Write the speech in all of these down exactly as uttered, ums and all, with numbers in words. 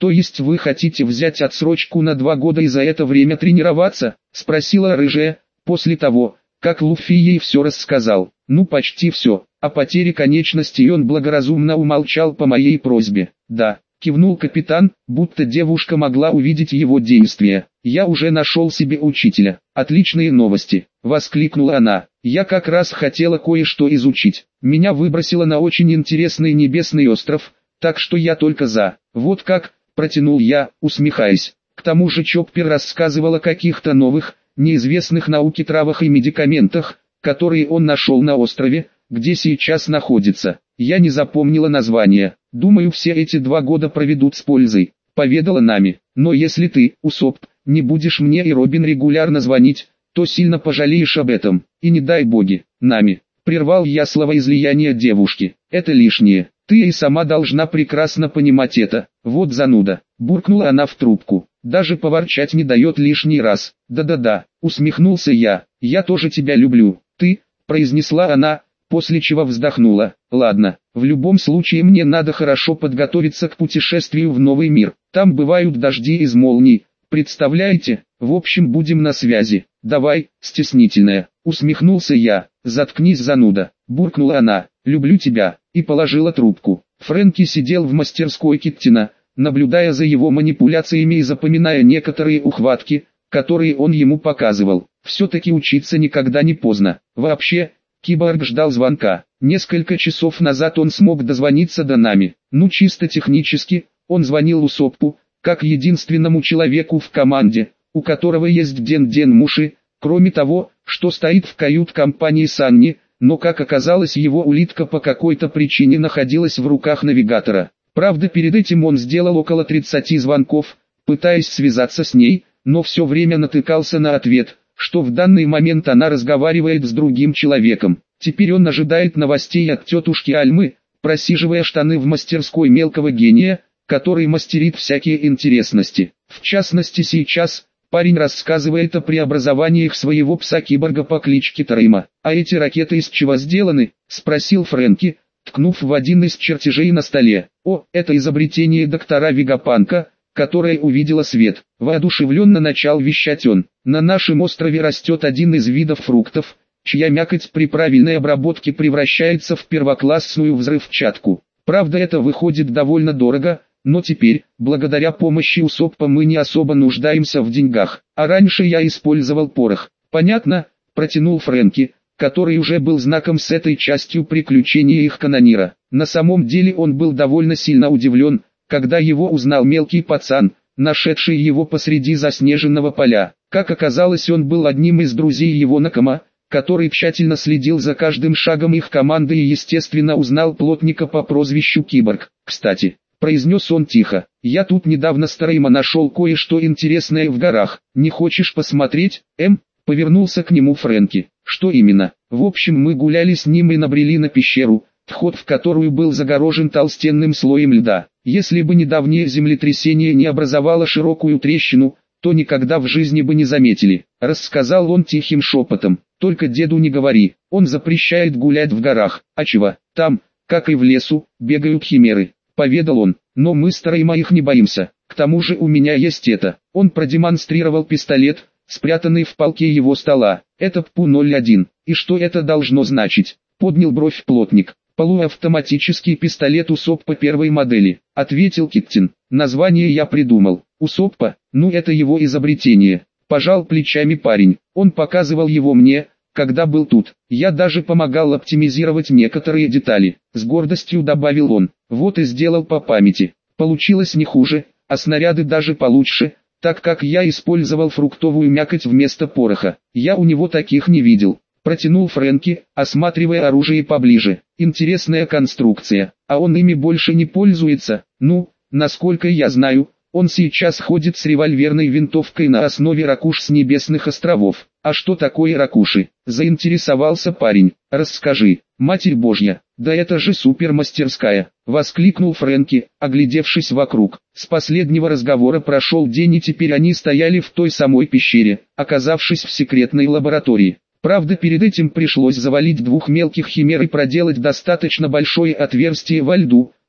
То есть вы хотите взять отсрочку на два года и за это время тренироваться? Спросила рыжая, после того, как Луфи ей все рассказал. Ну почти все. О потере конечностей он благоразумно умолчал по моей просьбе. Да, кивнул капитан, будто девушка могла увидеть его действия. Я уже нашел себе учителя. Отличные новости, воскликнула она. Я как раз хотела кое-что изучить. Меня выбросило на очень интересный небесный остров, так что я только за. Вот как, протянул я, усмехаясь. К тому же Чоппер рассказывал о каких-то новых, неизвестных науке травах и медикаментах, которые он нашел на острове, где сейчас находится. Я не запомнила название. Думаю, все эти два года проведут с пользой, поведала Нами. Но если ты, Усоп, не будешь мне и Робин регулярно звонить, то сильно пожалеешь об этом. И не дай боги, Нами. Прервал я словоизлияние девушки. Это лишнее. Ты и сама должна прекрасно понимать это. Вот зануда. Буркнула она в трубку. Даже поворчать не дает лишний раз. Да-да-да, усмехнулся я. Я тоже тебя люблю. Ты, произнесла она, после чего вздохнула. Ладно, в любом случае мне надо хорошо подготовиться к путешествию в новый мир. Там бывают дожди из молний. Представляете? В общем, будем на связи. Давай, стеснительная. Усмехнулся я. Заткнись, зануда. Буркнула она. Люблю тебя. И положила трубку. Фрэнки сидел в мастерской Киттина, наблюдая за его манипуляциями и запоминая некоторые ухватки, которые он ему показывал. Все-таки учиться никогда не поздно. Вообще, Киборг ждал звонка. Несколько часов назад он смог дозвониться до Нами. Ну чисто технически, он звонил Усоппу, как единственному человеку в команде, у которого есть Ден-Ден Муши, кроме того, что стоит в кают-компании Санни, но как оказалось его улитка по какой-то причине находилась в руках навигатора. Правда, перед этим он сделал около тридцати звонков, пытаясь связаться с ней, но все время натыкался на ответ, что в данный момент она разговаривает с другим человеком. Теперь он ожидает новостей от тетушки Альмы, просиживая штаны в мастерской мелкого гения, который мастерит всякие интересности. В частности сейчас, парень рассказывает о преобразованиях своего пса-киборга по кличке Трейма. «А эти ракеты из чего сделаны?» – спросил Фрэнки, ткнув в один из чертежей на столе. «О, это изобретение доктора Вегапанка, которое увидело свет». Воодушевленно начал вещать он. «На нашем острове растет один из видов фруктов, чья мякоть при правильной обработке превращается в первоклассную взрывчатку. Правда, это выходит довольно дорого, но теперь, благодаря помощи Усоппа, мы не особо нуждаемся в деньгах. А раньше я использовал порох». «Понятно», – протянул Фрэнки, который уже был знаком с этой частью приключения их канонира. На самом деле он был довольно сильно удивлен, когда его узнал мелкий пацан, нашедший его посреди заснеженного поля. Как оказалось, он был одним из друзей его Накама, который тщательно следил за каждым шагом их команды и естественно узнал плотника по прозвищу Киборг. «Кстати», — произнес он тихо, — «я тут недавно с Трейма нашел кое-что интересное в горах. Не хочешь посмотреть, Эм?» — повернулся к нему Фрэнки. «Что именно?» «В общем, мы гуляли с ним и набрели на пещеру, вход в которую был загорожен толстенным слоем льда. Если бы недавнее землетрясение не образовало широкую трещину, то никогда в жизни бы не заметили», — рассказал он тихим шепотом. «Только деду не говори, он запрещает гулять в горах. А чего? Там, как и в лесу, бегают химеры», — поведал он. «Но мы с Трейма их не боимся. К тому же у меня есть это». Он продемонстрировал пистолет, спрятанный в полке его стола. «Это П П ноль один. И что это должно значить?» — поднял бровь плотник. «Полуавтоматический пистолет Усоппа первой модели», — ответил Киттин. «Название я придумал. Усоппа, ну это его изобретение». Пожал плечами парень. «Он показывал его мне, когда был тут. Я даже помогал оптимизировать некоторые детали», — с гордостью добавил он. «Вот и сделал по памяти. Получилось не хуже, а снаряды даже получше, так как я использовал фруктовую мякоть вместо пороха. Я у него таких не видел». Протянул Фрэнки, осматривая оружие поближе. «Интересная конструкция, а он ими больше не пользуется?» «Ну, насколько я знаю, он сейчас ходит с револьверной винтовкой на основе ракуш с небесных островов». «А что такое ракуши?» – заинтересовался парень. «Расскажи, Матерь Божья, да это же супермастерская!» – воскликнул Фрэнки, оглядевшись вокруг. С последнего разговора прошел день, и теперь они стояли в той самой пещере, оказавшись в секретной лаборатории. Правда, перед этим пришлось завалить двух мелких химер и проделать достаточно большое отверстие во льду,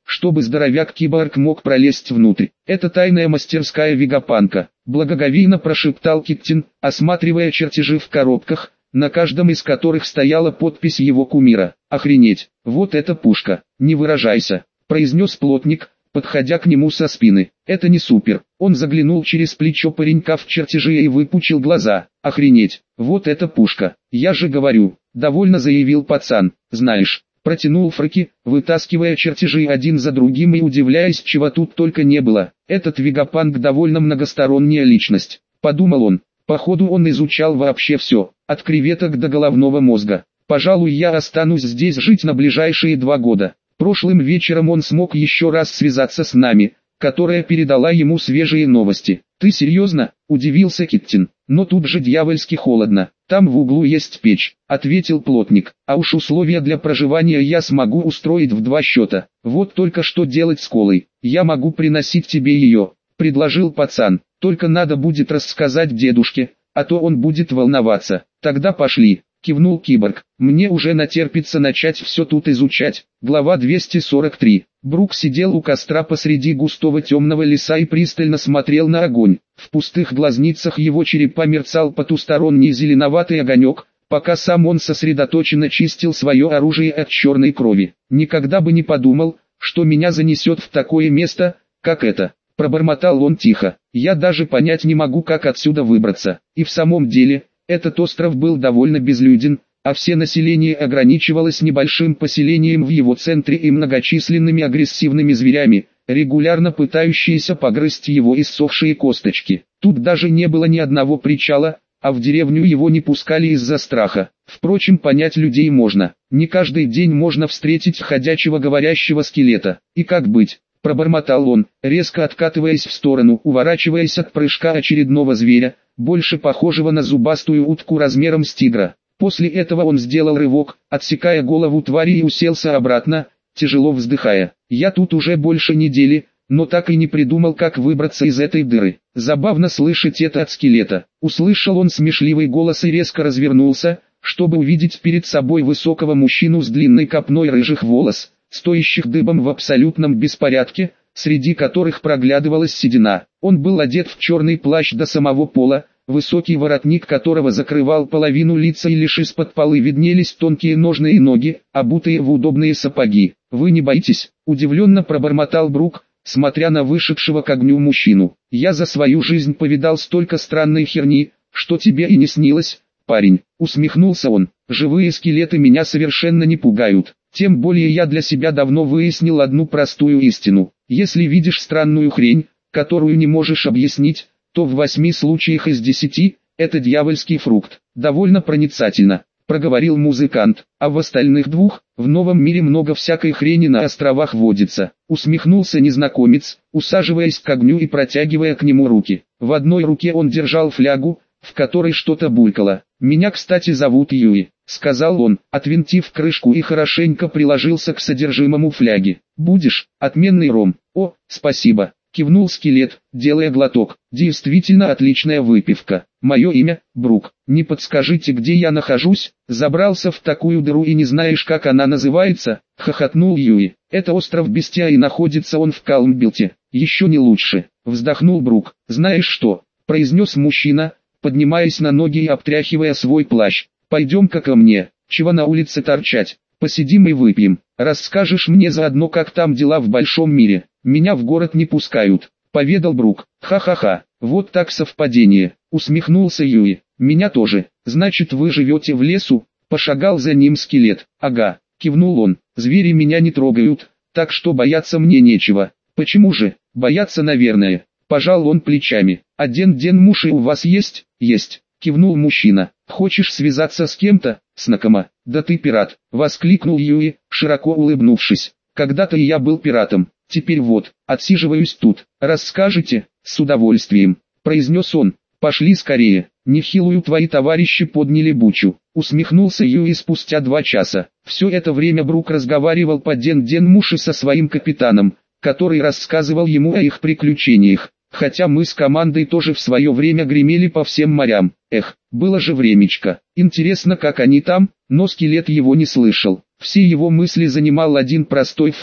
чтобы здоровяк-киборг мог пролезть внутрь. Это тайная мастерская Вегапанка, благоговейно прошептал Киттин, осматривая чертежи в коробках, на каждом из которых стояла подпись его кумира. Охренеть, вот это пушка, не выражайся, произнес плотник, подходя к нему со спины. Это не супер. Он заглянул через плечо паренька в чертежи и выпучил глаза. Охренеть, вот это пушка, я же говорю, довольно заявил пацан. Знаешь, протянул Фраки, вытаскивая чертежи один за другим и удивляясь, чего тут только не было. Этот Вегапанк довольно многосторонняя личность, подумал он. Походу он изучал вообще все, от креветок до головного мозга. Пожалуй, я останусь здесь жить на ближайшие два года. Прошлым вечером он смог еще раз связаться с нами, которая передала ему свежие новости. «Ты серьезно?» – удивился Киттин. «Но тут же дьявольски холодно. Там в углу есть печь», – ответил плотник. «А уж условия для проживания я смогу устроить в два счета. Вот только что делать с колой? Я могу приносить тебе ее», – предложил пацан. «Только надо будет рассказать дедушке, а то он будет волноваться». «Тогда пошли», – кивнул киборг. «Мне уже натерпится начать все тут изучать». Глава двести сорок три. Брук сидел у костра посреди густого темного леса и пристально смотрел на огонь. В пустых глазницах его черепа мерцал потусторонний зеленоватый огонек, пока сам он сосредоточенно чистил свое оружие от черной крови. «Никогда бы не подумал, что меня занесет в такое место, как это», — пробормотал он тихо. «Я даже понять не могу, как отсюда выбраться». И в самом деле, этот остров был довольно безлюден, а все население ограничивалось небольшим поселением в его центре и многочисленными агрессивными зверями, регулярно пытающиеся погрызть его иссохшие косточки. Тут даже не было ни одного причала, а в деревню его не пускали из-за страха. Впрочем, понять людей можно. Не каждый день можно встретить ходячего говорящего скелета. И как быть? Пробормотал он, резко откатываясь в сторону, уворачиваясь от прыжка очередного зверя, больше похожего на зубастую утку размером с тигра. После этого он сделал рывок, отсекая голову твари и уселся обратно, тяжело вздыхая. «Я тут уже больше недели, но так и не придумал, как выбраться из этой дыры. Забавно слышать это от скелета». Услышал он смешливый голос и резко развернулся, чтобы увидеть перед собой высокого мужчину с длинной копной рыжих волос, стоящих дыбом в абсолютном беспорядке, среди которых проглядывалась седина. Он был одет в черный плащ до самого пола, высокий воротник которого закрывал половину лица и лишь из-под полы виднелись тонкие ножные ноги, обутые в удобные сапоги. «Вы не боитесь?» – удивленно пробормотал Брук, смотря на вышедшего к огню мужчину. «Я за свою жизнь повидал столько странной херни, что тебе и не снилось, парень», – усмехнулся он. «Живые скелеты меня совершенно не пугают. Тем более я для себя давно выяснил одну простую истину. Если видишь странную хрень, которую не можешь объяснить, то в восьми случаях из десяти – это дьявольский фрукт». «Довольно проницательно», – проговорил музыкант, «а в остальных двух, в новом мире много всякой хрени на островах водится», – усмехнулся незнакомец, усаживаясь к огню и протягивая к нему руки. В одной руке он держал флягу, в которой что-то булькало. «Меня, кстати, зовут Юи», — сказал он, отвинтив крышку и хорошенько приложился к содержимому фляги. «Будешь? Отменный ром». «О, спасибо», — кивнул скелет, делая глоток. «Действительно отличная выпивка. Мое имя — Брук. Не подскажите, где я нахожусь? Забрался в такую дыру и не знаешь, как она называется?» — хохотнул Юи. «Это остров Бестия и находится он в Калмбилте. Еще не лучше», — вздохнул Брук. «Знаешь что?» — произнес мужчина, поднимаясь на ноги и обтряхивая свой плащ. «Пойдем-ка ко мне, чего на улице торчать, посидим и выпьем, расскажешь мне заодно, как там дела в большом мире. Меня в город не пускают», — поведал Брук. «Ха-ха-ха, вот так совпадение», — усмехнулся Юи. «Меня тоже. Значит, вы живете в лесу?» — пошагал за ним скелет. «Ага», — кивнул он, — «звери меня не трогают, так что бояться мне нечего». «Почему же?» «Бояться, наверное». Пожал он плечами. «Один день муж и у вас есть?» «Есть», кивнул мужчина. «Хочешь связаться с кем-то, Снакома?» «Да ты пират», воскликнул Юи, широко улыбнувшись. «Когда-то и я был пиратом, теперь вот, отсиживаюсь тут. Расскажете?» «С удовольствием», произнес он. «Пошли скорее, нехилую твои товарищи подняли бучу», усмехнулся Юи спустя два часа. Все это время Брук разговаривал по ден-ден-муши со своим капитаном, который рассказывал ему о их приключениях. Хотя мы с командой тоже в свое время гремели по всем морям. Эх, было же времечко. Интересно, как они там, но скелет его не слышал. Все его мысли занимал один простой факт,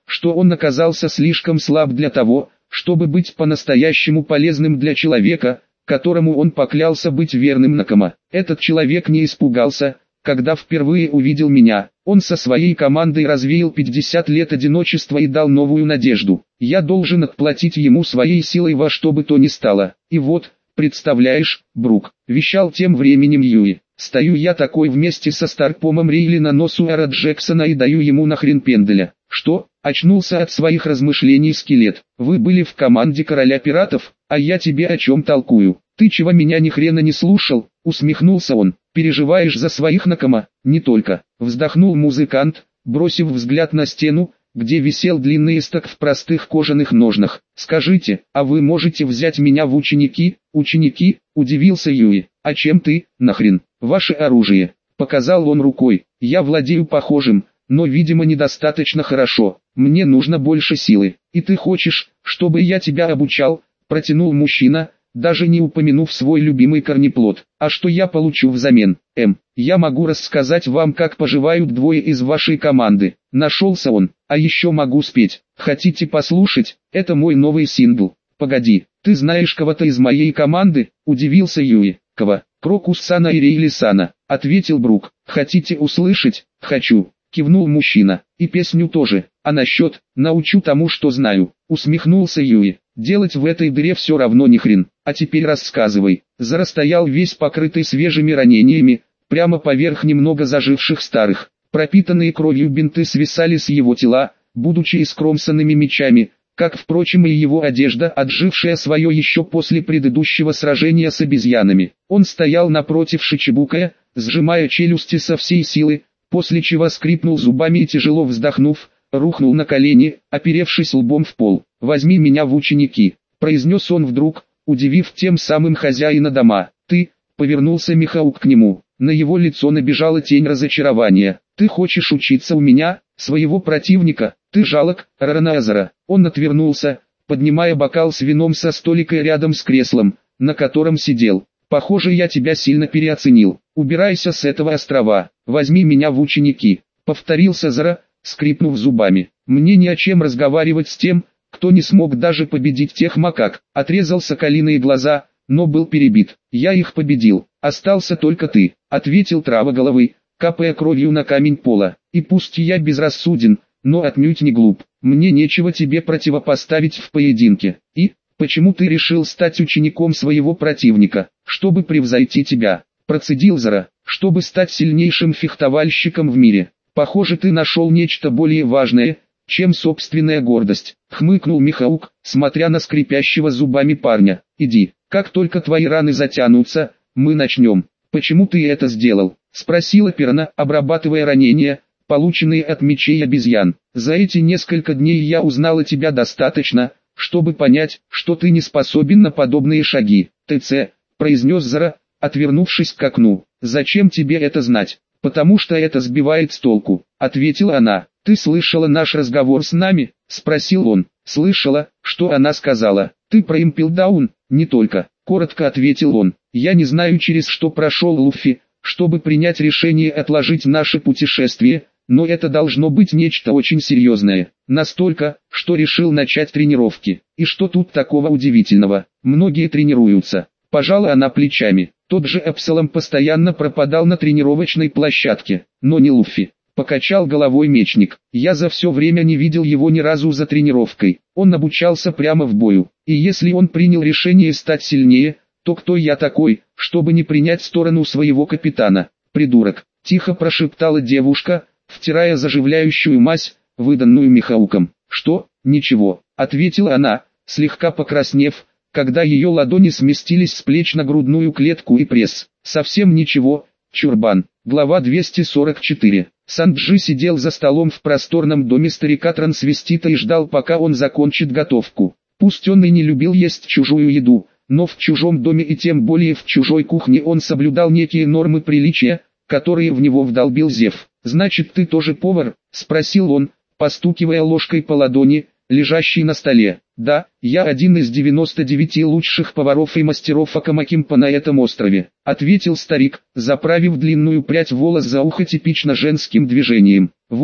что он оказался слишком слаб для того, чтобы быть по-настоящему полезным для человека, которому он поклялся быть верным Накама. Этот человек не испугался, когда впервые увидел меня. Он со своей командой развеял пятьдесят лет одиночества и дал новую надежду. Я должен отплатить ему своей силой во что бы то ни стало. И вот, представляешь, Брук, вещал тем временем Юи. Стою я такой вместе со Старпомом Рейли на носу Эра Джексона и даю ему нахрен пенделя. Что? Очнулся от своих размышлений скелет. Вы были в команде короля пиратов, а я тебе о чем толкую? Ты чего меня ни хрена не слушал? Усмехнулся он. Переживаешь за своих Накама? Не только. Вздохнул музыкант, бросив взгляд на стену, где висел длинный исток в простых кожаных ножнах. Скажите, а вы можете взять меня в ученики? Ученики? Удивился Юи. А чем ты, нахрен? Ваше оружие. Показал он рукой. Я владею похожим, но видимо недостаточно хорошо. Мне нужно больше силы. И ты хочешь, чтобы я тебя обучал? Протянул мужчина, даже не упомянув свой любимый корнеплод. А что я получу взамен? Эм, я могу рассказать вам, как поживают двое из вашей команды. Нашелся он. А еще могу спеть. Хотите послушать? Это мой новый сингл. Погоди, ты знаешь кого-то из моей команды? Удивился Юи. Кого? Крокус Сана и Рейли Сана, ответил Брук. Хотите услышать? Хочу. Кивнул мужчина. И песню тоже. А насчет, научу тому, что знаю. Усмехнулся Юи. Делать в этой дыре все равно ни хрен. А теперь рассказывай. Зара стоял весь покрытый свежими ранениями, прямо поверх немного заживших старых. Пропитанные кровью бинты свисали с его тела, будучи искромсанными мечами, как, впрочем, и его одежда, отжившая свое еще после предыдущего сражения с обезьянами. Он стоял напротив Шичибукая, сжимая челюсти со всей силы, после чего скрипнул зубами и, тяжело вздохнув, рухнул на колени, оперевшись лбом в пол. «Возьми меня в ученики», — произнес он вдруг, удивив тем самым хозяина дома. «Ты», — повернулся Михаук к нему, на его лицо набежала тень разочарования. «Ты хочешь учиться у меня, своего противника? Ты жалок, Рараназара». Он отвернулся, поднимая бокал с вином со столика рядом с креслом, на котором сидел. «Похоже, я тебя сильно переоценил. Убирайся с этого острова, возьми меня в ученики», — повторился Зара, скрипнув зубами. «Мне не о чем разговаривать с тем, кто не смог даже победить тех макак», — отрезал соколиные глаза, но был перебит. «Я их победил, остался только ты», — ответил Травоголовый, капая кровью на камень пола. «И пусть я безрассуден, но отнюдь не глуп. Мне нечего тебе противопоставить в поединке. И, почему ты решил стать учеником своего противника, чтобы превзойти тебя?» Процедил Зара. «Чтобы стать сильнейшим фехтовальщиком в мире. Похоже, ты нашел нечто более важное, чем собственная гордость», — хмыкнул Михаук, смотря на скрипящего зубами парня. «Иди, как только твои раны затянутся, мы начнем». «Почему ты это сделал?» — спросила Пирана, обрабатывая ранения, полученные от мечей обезьян. «За эти несколько дней я узнала тебя достаточно, чтобы понять, что ты не способен на подобные шаги». «ТЦ», — произнес Зара, отвернувшись к окну. «Зачем тебе это знать?» «Потому что это сбивает с толку», — ответила она. «Ты слышала наш разговор с нами?» — спросил он. «Слышала, что она сказала. Ты про Импелдаун?» «Не только», — коротко ответил он. «Я не знаю, через что прошел Луффи, чтобы принять решение отложить наше путешествие, но это должно быть нечто очень серьезное. Настолько, что решил начать тренировки. И что тут такого удивительного? Многие тренируются». Пожала она плечами. Тот же Эпсилон постоянно пропадал на тренировочной площадке, но не Луффи. Покачал головой мечник. «Я за все время не видел его ни разу за тренировкой. Он обучался прямо в бою. И если он принял решение стать сильнее, то кто я такой, чтобы не принять сторону своего капитана?» «Придурок», — тихо прошептала девушка, втирая заживляющую мазь, выданную Михауком. «Что? Ничего», — ответила она, слегка покраснев, когда ее ладони сместились с плеч на грудную клетку и пресс. «Совсем ничего, чурбан». Глава двести сорок четыре. Санджи сидел за столом в просторном доме старика-трансвестита и ждал, пока он закончит готовку. Пусть он и не любил есть чужую еду, но в чужом доме и тем более в чужой кухне он соблюдал некие нормы приличия, которые в него вдолбил Зев. «Значит, ты тоже повар?» — спросил он, постукивая ложкой по ладони, лежащей на столе. «Да, я один из девяноста девяти лучших поваров и мастеров Акамакимпа на этом острове», — ответил старик, заправив длинную прядь волос за ухо типично женским движением. «Вот,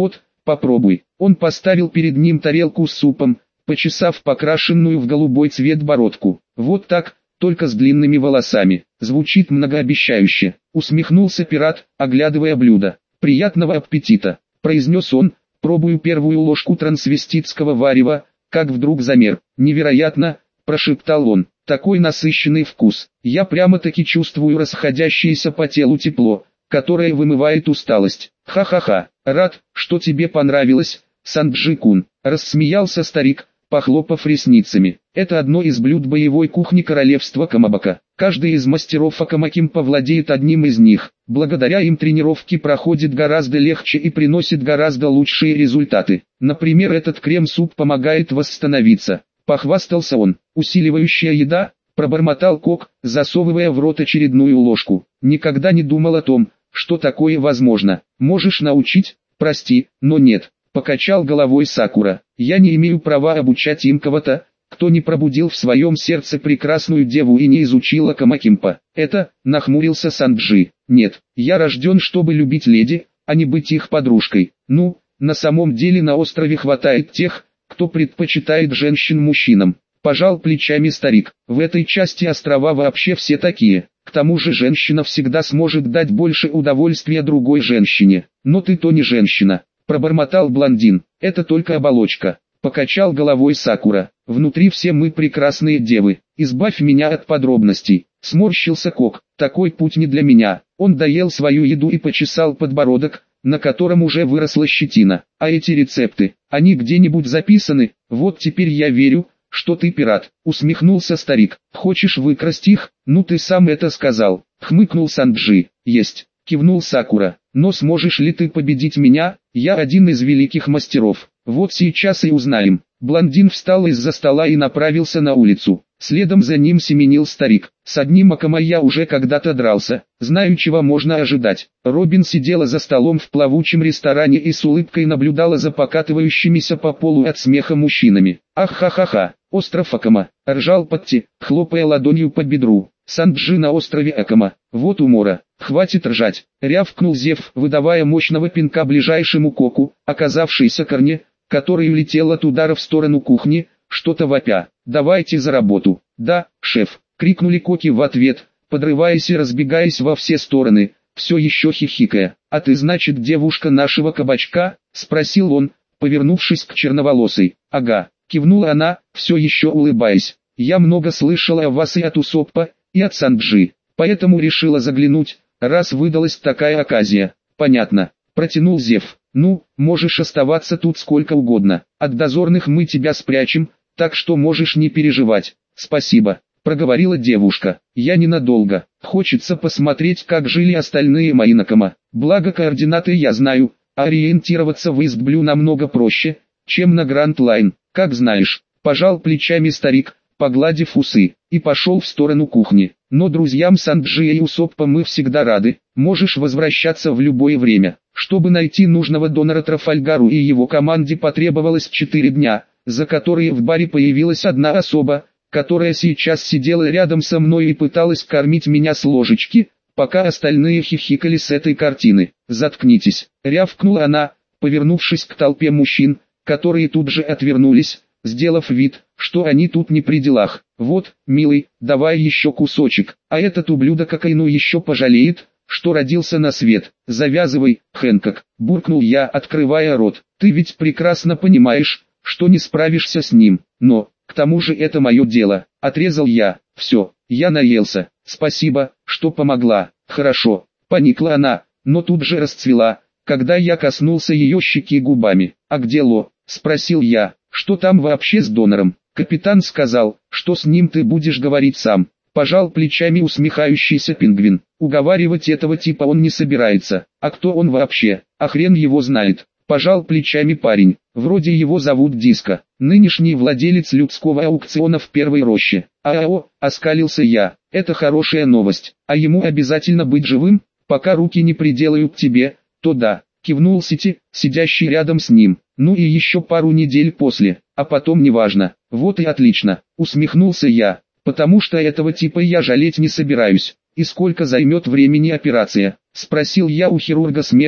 попробуй. Он поставил перед ним тарелку с супом, почесав покрашенную в голубой цвет бородку. Вот так, только с длинными волосами. Звучит многообещающе. Усмехнулся пират, оглядывая блюдо. Приятного аппетита, произнес он, пробую первую ложку трансвеститского варева, как вдруг замер. Невероятно, прошептал он, такой насыщенный вкус. Я прямо-таки чувствую расходящееся по телу тепло, которое вымывает усталость. Ха-ха-ха, рад, что тебе понравилось, Санджи-кун, рассмеялся старик, похлопав ресницами. Это одно из блюд боевой кухни королевства Камабака. Каждый из мастеров Акамакимпа владеет одним из них. Благодаря им тренировки проходят гораздо легче и приносят гораздо лучшие результаты. Например, этот крем-суп помогает восстановиться. Похвастался он. Усиливающая еда, пробормотал Кок, засовывая в рот очередную ложку. Никогда не думал о том, что такое возможно. Можешь научить? Прости, но нет. Покачал головой Сакура. Я не имею права обучать им кого-то, кто не пробудил в своем сердце прекрасную деву и не изучил Акамакимпа. Это, нахмурился Санджи. Нет, я рожден, чтобы любить леди, а не быть их подружкой. Ну, на самом деле на острове хватает тех, кто предпочитает женщин мужчинам. Пожал плечами старик. В этой части острова вообще все такие. К тому же женщина всегда сможет дать больше удовольствия другой женщине. Но ты то не женщина. Пробормотал блондин. Это только оболочка. Покачал головой Сакура. Внутри все мы прекрасные девы. Избавь меня от подробностей. Сморщился Кок. Такой путь не для меня. Он доел свою еду и почесал подбородок, на котором уже выросла щетина. А эти рецепты, они где-нибудь записаны? Вот теперь я верю, что ты пират. Усмехнулся старик. Хочешь выкрасть их? Ну ты сам это сказал. Хмыкнул Санджи. Есть. Кивнул Сакура. Но сможешь ли ты победить меня? Я один из великих мастеров. Вот сейчас и узнаем. Блондин встал из-за стола и направился на улицу. Следом за ним семенил старик. С одним Акама я уже когда-то дрался. Знаю, чего можно ожидать. Робин сидела за столом в плавучем ресторане и с улыбкой наблюдала за покатывающимися по полу от смеха мужчинами. Ах-ха-ха-ха, остров Акама. Ржал Патти, хлопая ладонью по бедру. Санджи на острове Акама. Вот умора. Хватит ржать. Рявкнул Зев, выдавая мощного пинка ближайшему Коку, оказавшейся корне, который улетел от удара в сторону кухни, что-то вопя. «Давайте за работу!» «Да, шеф!» — крикнули Коки в ответ, подрываясь и разбегаясь во все стороны, все еще хихикая. «А ты, значит, девушка нашего кабачка?» — спросил он, повернувшись к черноволосой. «Ага», — кивнула она, все еще улыбаясь. «Я много слышала о вас и от Усоппа, и от Санджи, поэтому решила заглянуть, раз выдалась такая оказия». «Понятно», — протянул Зев. «Ну, можешь оставаться тут сколько угодно. От дозорных мы тебя спрячем, так что можешь не переживать». «Спасибо», — проговорила девушка. «Я ненадолго. Хочется посмотреть, как жили остальные мои Накама. Благо координаты я знаю, а ориентироваться в Истблю намного проще, чем на Гранд Лайн. Как знаешь», — пожал плечами старик, погладив усы, и пошел в сторону кухни. «Но друзьям Санджи и Усоппа мы всегда рады. Можешь возвращаться в любое время». Чтобы найти нужного донора Трафальгару и его команде потребовалось четыре дня, за которые в баре появилась одна особа, которая сейчас сидела рядом со мной и пыталась кормить меня с ложечки, пока остальные хихикали с этой картины. «Заткнитесь», — рявкнула она, повернувшись к толпе мужчин, которые тут же отвернулись, сделав вид, что они тут не при делах. «Вот, милый, давай еще кусочек, а этот ублюдок Акайну еще пожалеет, что родился на свет. Завязывай, Хэнкок», — буркнул я, открывая рот. «Ты ведь прекрасно понимаешь, что не справишься с ним. Но, к тому же это мое дело», — отрезал я. «Все, я наелся. Спасибо, что помогла». «Хорошо», — поникла она, но тут же расцвела, когда я коснулся ее щеки губами. «А где Ло?» — спросил я. «Что там вообще с донором?» «Капитан сказал, что с ним ты будешь говорить сам». Пожал плечами усмехающийся пингвин. Уговаривать этого типа он не собирается. А кто он вообще? А хрен его знает. Пожал плечами парень. Вроде его зовут Диско. Нынешний владелец людского аукциона в первой роще. «Ао», оскалился я. «Это хорошая новость. А ему обязательно быть живым? Пока руки не приделают тебе, то да». Кивнул Сити, сидящий рядом с ним. «Ну и еще пару недель после. А потом неважно». «Вот и отлично», усмехнулся я. «Потому что этого типа я жалеть не собираюсь». «И сколько займет времени операция?» — спросил я у хирурга смерти,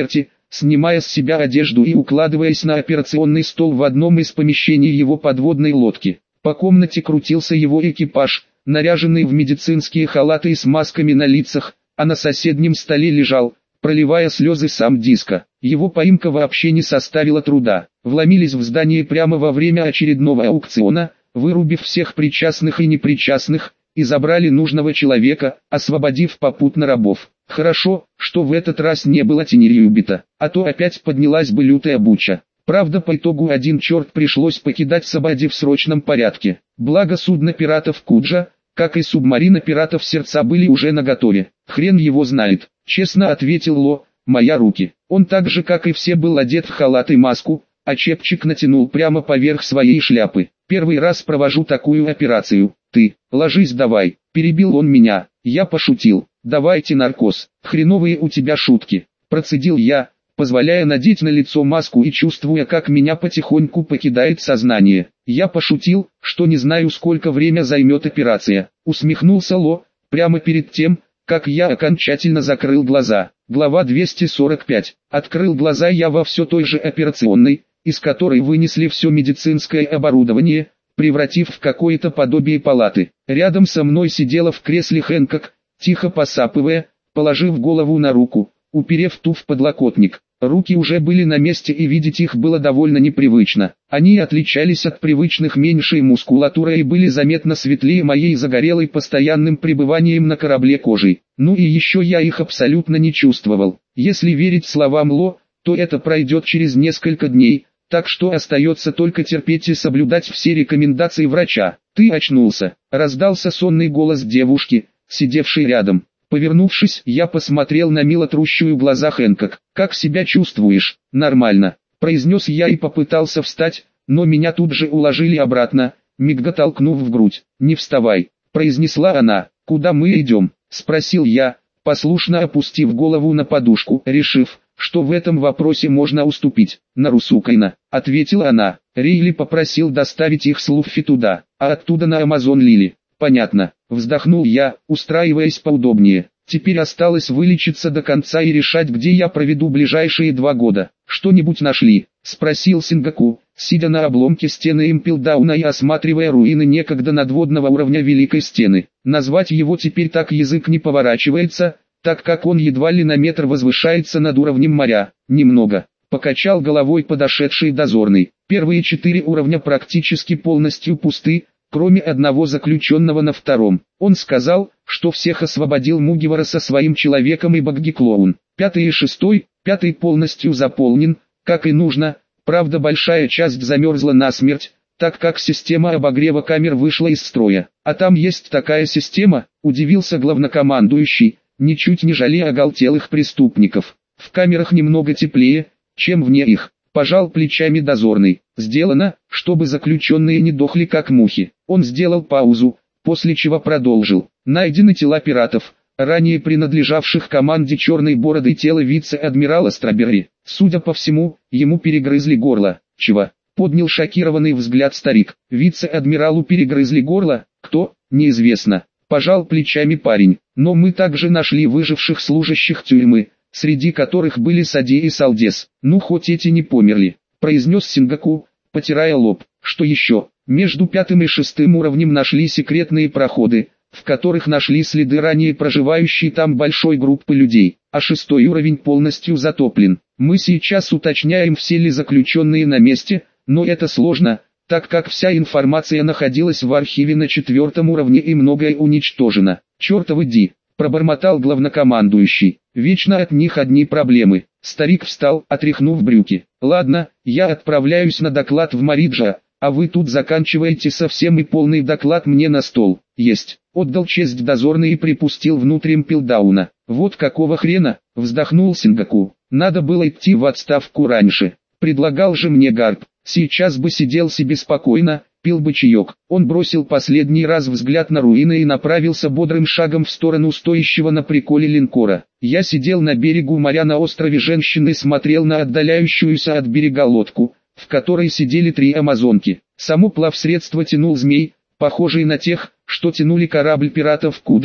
снимая с себя одежду и укладываясь на операционный стол в одном из помещений его подводной лодки. По комнате крутился его экипаж, наряженный в медицинские халаты и с масками на лицах, а на соседнем столе лежал, проливая слезы, сам Диско. Его поимка вообще не составила труда. Вломились в здание прямо во время очередного аукциона, вырубив всех причастных и непричастных, и забрали нужного человека, освободив попутно рабов. Хорошо, что в этот раз не было Тенерьюбита, а то опять поднялась бы лютая буча. Правда, по итогу один черт пришлось покидать Сабади в срочном порядке. Благо судно пиратов Куджа, как и субмарина пиратов Сердца, были уже наготове. Хрен его знает, честно ответил Ло, моя руки. Он так же, как и все, был одет в халат и маску, а чепчик натянул прямо поверх своей шляпы. Первый раз провожу такую операцию. Ты, ложись давай, перебил он меня. Я пошутил. Давайте наркоз. Хреновые у тебя шутки. Процедил я, позволяя надеть на лицо маску и чувствуя, как меня потихоньку покидает сознание. Я пошутил, что не знаю, сколько время займет операция. Усмехнулся Ло, прямо перед тем, как я окончательно закрыл глаза. Глава двести сорок пять. Открыл глаза я во все той же операционной, из которой вынесли все медицинское оборудование, превратив в какое-то подобие палаты. Рядом со мной сидела в кресле Хэнкок, тихо посапывая, положив голову на руку, уперев ту в подлокотник. Руки уже были на месте, и видеть их было довольно непривычно. Они отличались от привычных меньшей мускулатурой и были заметно светлее моей загорелой постоянным пребыванием на корабле кожей. Ну и еще я их абсолютно не чувствовал. Если верить словам Ло, то это пройдет через несколько дней, так что остается только терпеть и соблюдать все рекомендации врача. «Ты очнулся», — раздался сонный голос девушки, сидевшей рядом. Повернувшись, я посмотрел на мило трущую глаза Хэнкок. «Как себя чувствуешь?» «Нормально», — произнес я и попытался встать, но меня тут же уложили обратно, мигом толкнув в грудь. «Не вставай», — произнесла она. «Куда мы идем?» — спросил я, послушно опустив голову на подушку, решив, что в этом вопросе можно уступить. «На Русукайна», — ответила она. «Рейли попросил доставить их с Луффи туда, а оттуда на Амазон Лили». «Понятно», — вздохнул я, устраиваясь поудобнее. «Теперь осталось вылечиться до конца и решать, где я проведу ближайшие два года». «Что-нибудь нашли?» — спросил Сингоку, сидя на обломке стены Импелдауна и осматривая руины некогда надводного уровня Великой Стены. Назвать его теперь так язык не поворачивается, так как он едва ли на метр возвышается над уровнем моря. «Немного», — покачал головой подошедший дозорный. «Первые четыре уровня практически полностью пусты, кроме одного заключенного на втором. Он сказал, что всех освободил Мугивара со своим человеком и Багги-клоун. Пятый и шестой, пятый полностью заполнен, как и нужно, правда большая часть замерзла насмерть, так как система обогрева камер вышла из строя. А там есть такая система, удивился главнокомандующий, ничуть не жалея оголтелых преступников. В камерах немного теплее, чем вне их. Пожал плечами дозорный. Сделано, чтобы заключенные не дохли как мухи. Он сделал паузу, после чего продолжил. Найдены тела пиратов, ранее принадлежавших команде Черной Бороды, тело вице-адмирала Страберри. Судя по всему, ему перегрызли горло. Чего? Поднял шокированный взгляд старик. Вице-адмиралу перегрызли горло? Кто? Неизвестно. Пожал плечами парень. Но мы также нашли выживших служащих тюрьмы, среди которых были Сади и Салдес. Ну хоть эти не померли, произнес Сингоку, потирая лоб. Что еще? Между пятым и шестым уровнем нашли секретные проходы, в которых нашли следы ранее проживающей там большой группы людей, а шестой уровень полностью затоплен. Мы сейчас уточняем, все ли заключенные на месте, но это сложно, так как вся информация находилась в архиве на четвертом уровне и многое уничтожено. Чертовы Ди, пробормотал главнокомандующий, вечно от них одни проблемы. Старик встал, отряхнув брюки. Ладно, я отправляюсь на доклад в Мариджа, а вы тут заканчиваете совсем и полный доклад мне на стол. Есть. Отдал честь дозорный и припустил внутрь Импелдауна. Вот какого хрена, вздохнул Сингоку. Надо было идти в отставку раньше. Предлагал же мне Гарп. Сейчас бы сидел себе спокойно, пил бы чаек. Он бросил последний раз взгляд на руины и направился бодрым шагом в сторону стоящего на приколе линкора. Я сидел на берегу моря на острове Женщин и смотрел на отдаляющуюся от берега лодку, в которой сидели три амазонки. Само плавсредство тянул змей, похожий на тех, что тянули корабль пиратов Куджа,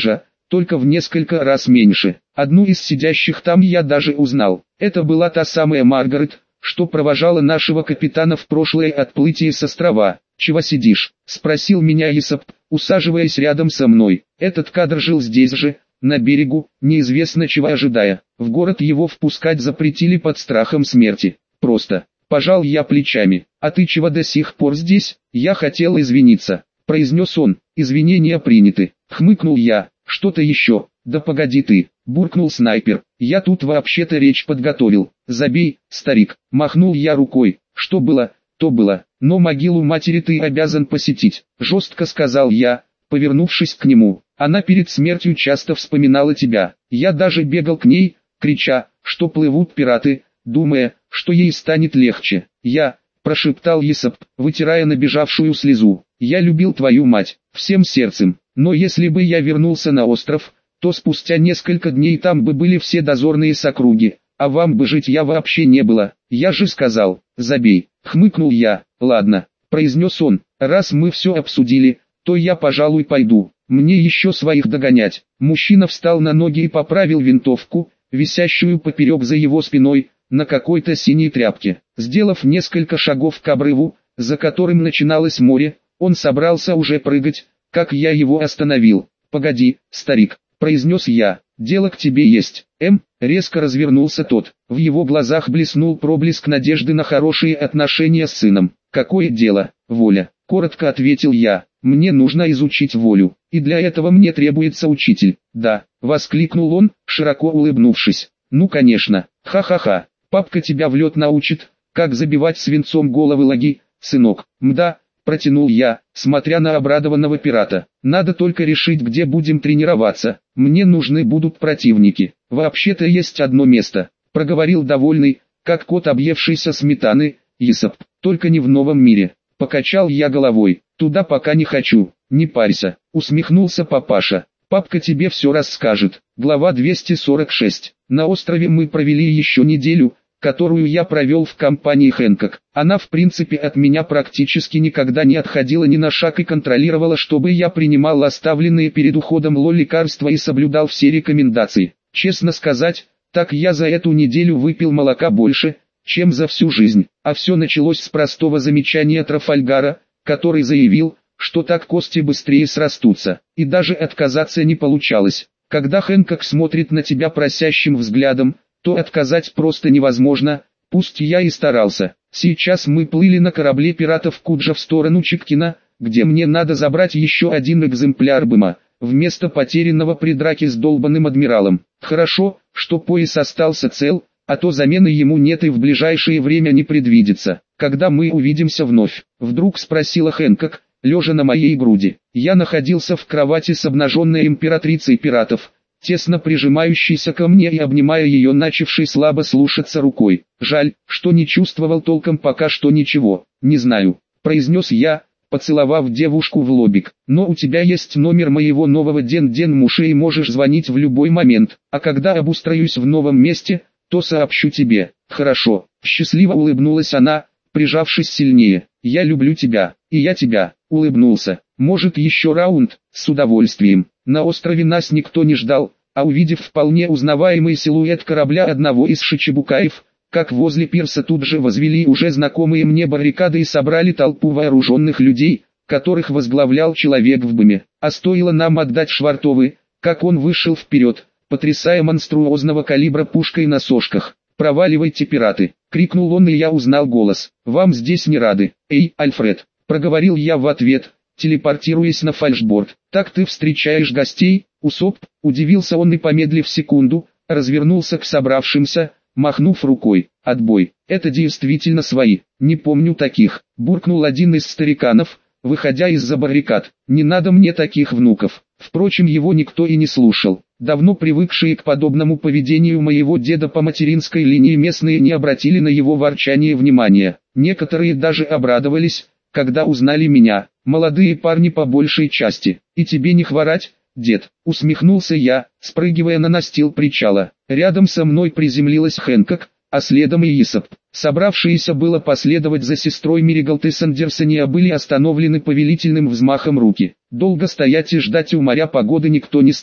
только в несколько раз меньше. Одну из сидящих там я даже узнал. Это была та самая Маргарет, что провожала нашего капитана в прошлое отплытие с острова. «Чего сидишь?» — спросил меня Исап, усаживаясь рядом со мной. Этот кадр жил здесь же, на берегу, неизвестно чего ожидая. В город его впускать запретили под страхом смерти. Просто. Пожал я плечами. «А ты чего до сих пор здесь?» «Я хотел извиниться», — произнес он. «Извинения приняты». Хмыкнул я. «Что-то еще?» «Да погоди ты», — буркнул снайпер. «Я тут вообще-то речь подготовил». «Забей, старик», — махнул я рукой. «Что было, то было. Но могилу матери ты обязан посетить», — жестко сказал я, повернувшись к нему. «Она перед смертью часто вспоминала тебя. Я даже бегал к ней, крича, что плывут пираты, думая, что ей станет легче. Я...» — прошептал Исап, вытирая набежавшую слезу. «Я любил твою мать, всем сердцем, но если бы я вернулся на остров, то спустя несколько дней там бы были все дозорные с округи, а вам бы житья вообще не было. Я же сказал, забей», — хмыкнул я. «Ладно», — произнес он, — «раз мы все обсудили, то я, пожалуй, пойду. Мне еще своих догонять». Мужчина встал на ноги и поправил винтовку, висящую поперек за его спиной, на какой-то синей тряпке. Сделав несколько шагов к обрыву, за которым начиналось море, он собрался уже прыгать, как я его остановил. «Погоди, старик», — произнес я, — «дело к тебе есть». М. Резко развернулся тот. В его глазах блеснул проблеск надежды на хорошие отношения с сыном. «Какое дело, Воля?» — коротко ответил я. «Мне нужно изучить волю, и для этого мне требуется учитель». «Да», — воскликнул он, широко улыбнувшись. «Ну конечно, ха-ха-ха, папка тебя в лед научит, как забивать свинцом головы лаги, сынок». «Мда», — протянул я, смотря на обрадованного пирата. «Надо только решить, где будем тренироваться. Мне нужны будут противники. Вообще-то есть одно место», — проговорил довольный, как кот, объевшийся сметаны, Исап. «Только не в новом мире». Покачал я головой. «Туда пока не хочу». «Не парься», — усмехнулся папаша. «Папка тебе все расскажет». Глава двести сорок шесть. На острове мы провели еще неделю, которую я провел в компании Хэнкок. Она в принципе от меня практически никогда не отходила ни на шаг и контролировала, чтобы я принимал оставленные перед уходом Ло лекарства и соблюдал все рекомендации. Честно сказать, так я за эту неделю выпил молока больше, чем за всю жизнь. А все началось с простого замечания Трафальгара, который заявил, что так кости быстрее срастутся. И даже отказаться не получалось. Когда Хэнкок смотрит на тебя просящим взглядом, то отказать просто невозможно, пусть я и старался. Сейчас мы плыли на корабле пиратов Куджа в сторону Читкина, где мне надо забрать еще один экземпляр Быма, вместо потерянного при драке с долбанным адмиралом. Хорошо, что пояс остался цел, а то замены ему нет и в ближайшее время не предвидится. «Когда мы увидимся вновь?» — вдруг спросила Хэнкок, лежа на моей груди. Я находился в кровати с обнаженной императрицей пиратов, тесно прижимающейся ко мне и обнимая ее начавшей слабо слушаться рукой. «Жаль, что не чувствовал толком пока что ничего. Не знаю», — произнес я, поцеловав девушку в лобик. «Но у тебя есть номер моего нового Ден-Ден Муше и можешь звонить в любой момент. А когда обустроюсь в новом месте, то сообщу тебе». «Хорошо», — счастливо улыбнулась она, прижавшись сильнее. «Я люблю тебя, и я тебя», — улыбнулся. «Может еще раунд?» «С удовольствием». На острове нас никто не ждал, а увидев вполне узнаваемый силуэт корабля одного из шичибукаев, как возле пирса тут же возвели уже знакомые мне баррикады и собрали толпу вооруженных людей, которых возглавлял человек в Быме. А стоило нам отдать Швартовы, как он вышел вперед, потрясая монструозного калибра пушкой на сошках. «Проваливайте, пираты!» — крикнул он, и я узнал голос. «Вам здесь не рады». «Эй, Альфред!» — проговорил я в ответ, телепортируясь на фальшборд. «Так ты встречаешь гостей, Усоп?» — удивился он и, помедлив секунду, развернулся к собравшимся, махнув рукой. «Отбой, это действительно свои, не помню таких», — буркнул один из стариканов, выходя из-за баррикад. «Не надо мне таких внуков». Впрочем, его никто и не слушал. Давно привыкшие к подобному поведению моего деда по материнской линии местные не обратили на его ворчание внимания. Некоторые даже обрадовались, когда узнали меня. Молодые парни по большей части. «И тебе не хворать, дед?» — усмехнулся я, спрыгивая на настил причала. Рядом со мной приземлилась Хэнкок, а следом и Исап. Собравшиеся было последовать за сестрой Миригалты Сандерсония были остановлены повелительным взмахом руки. Долго стоять и ждать у моря погоды никто не стал.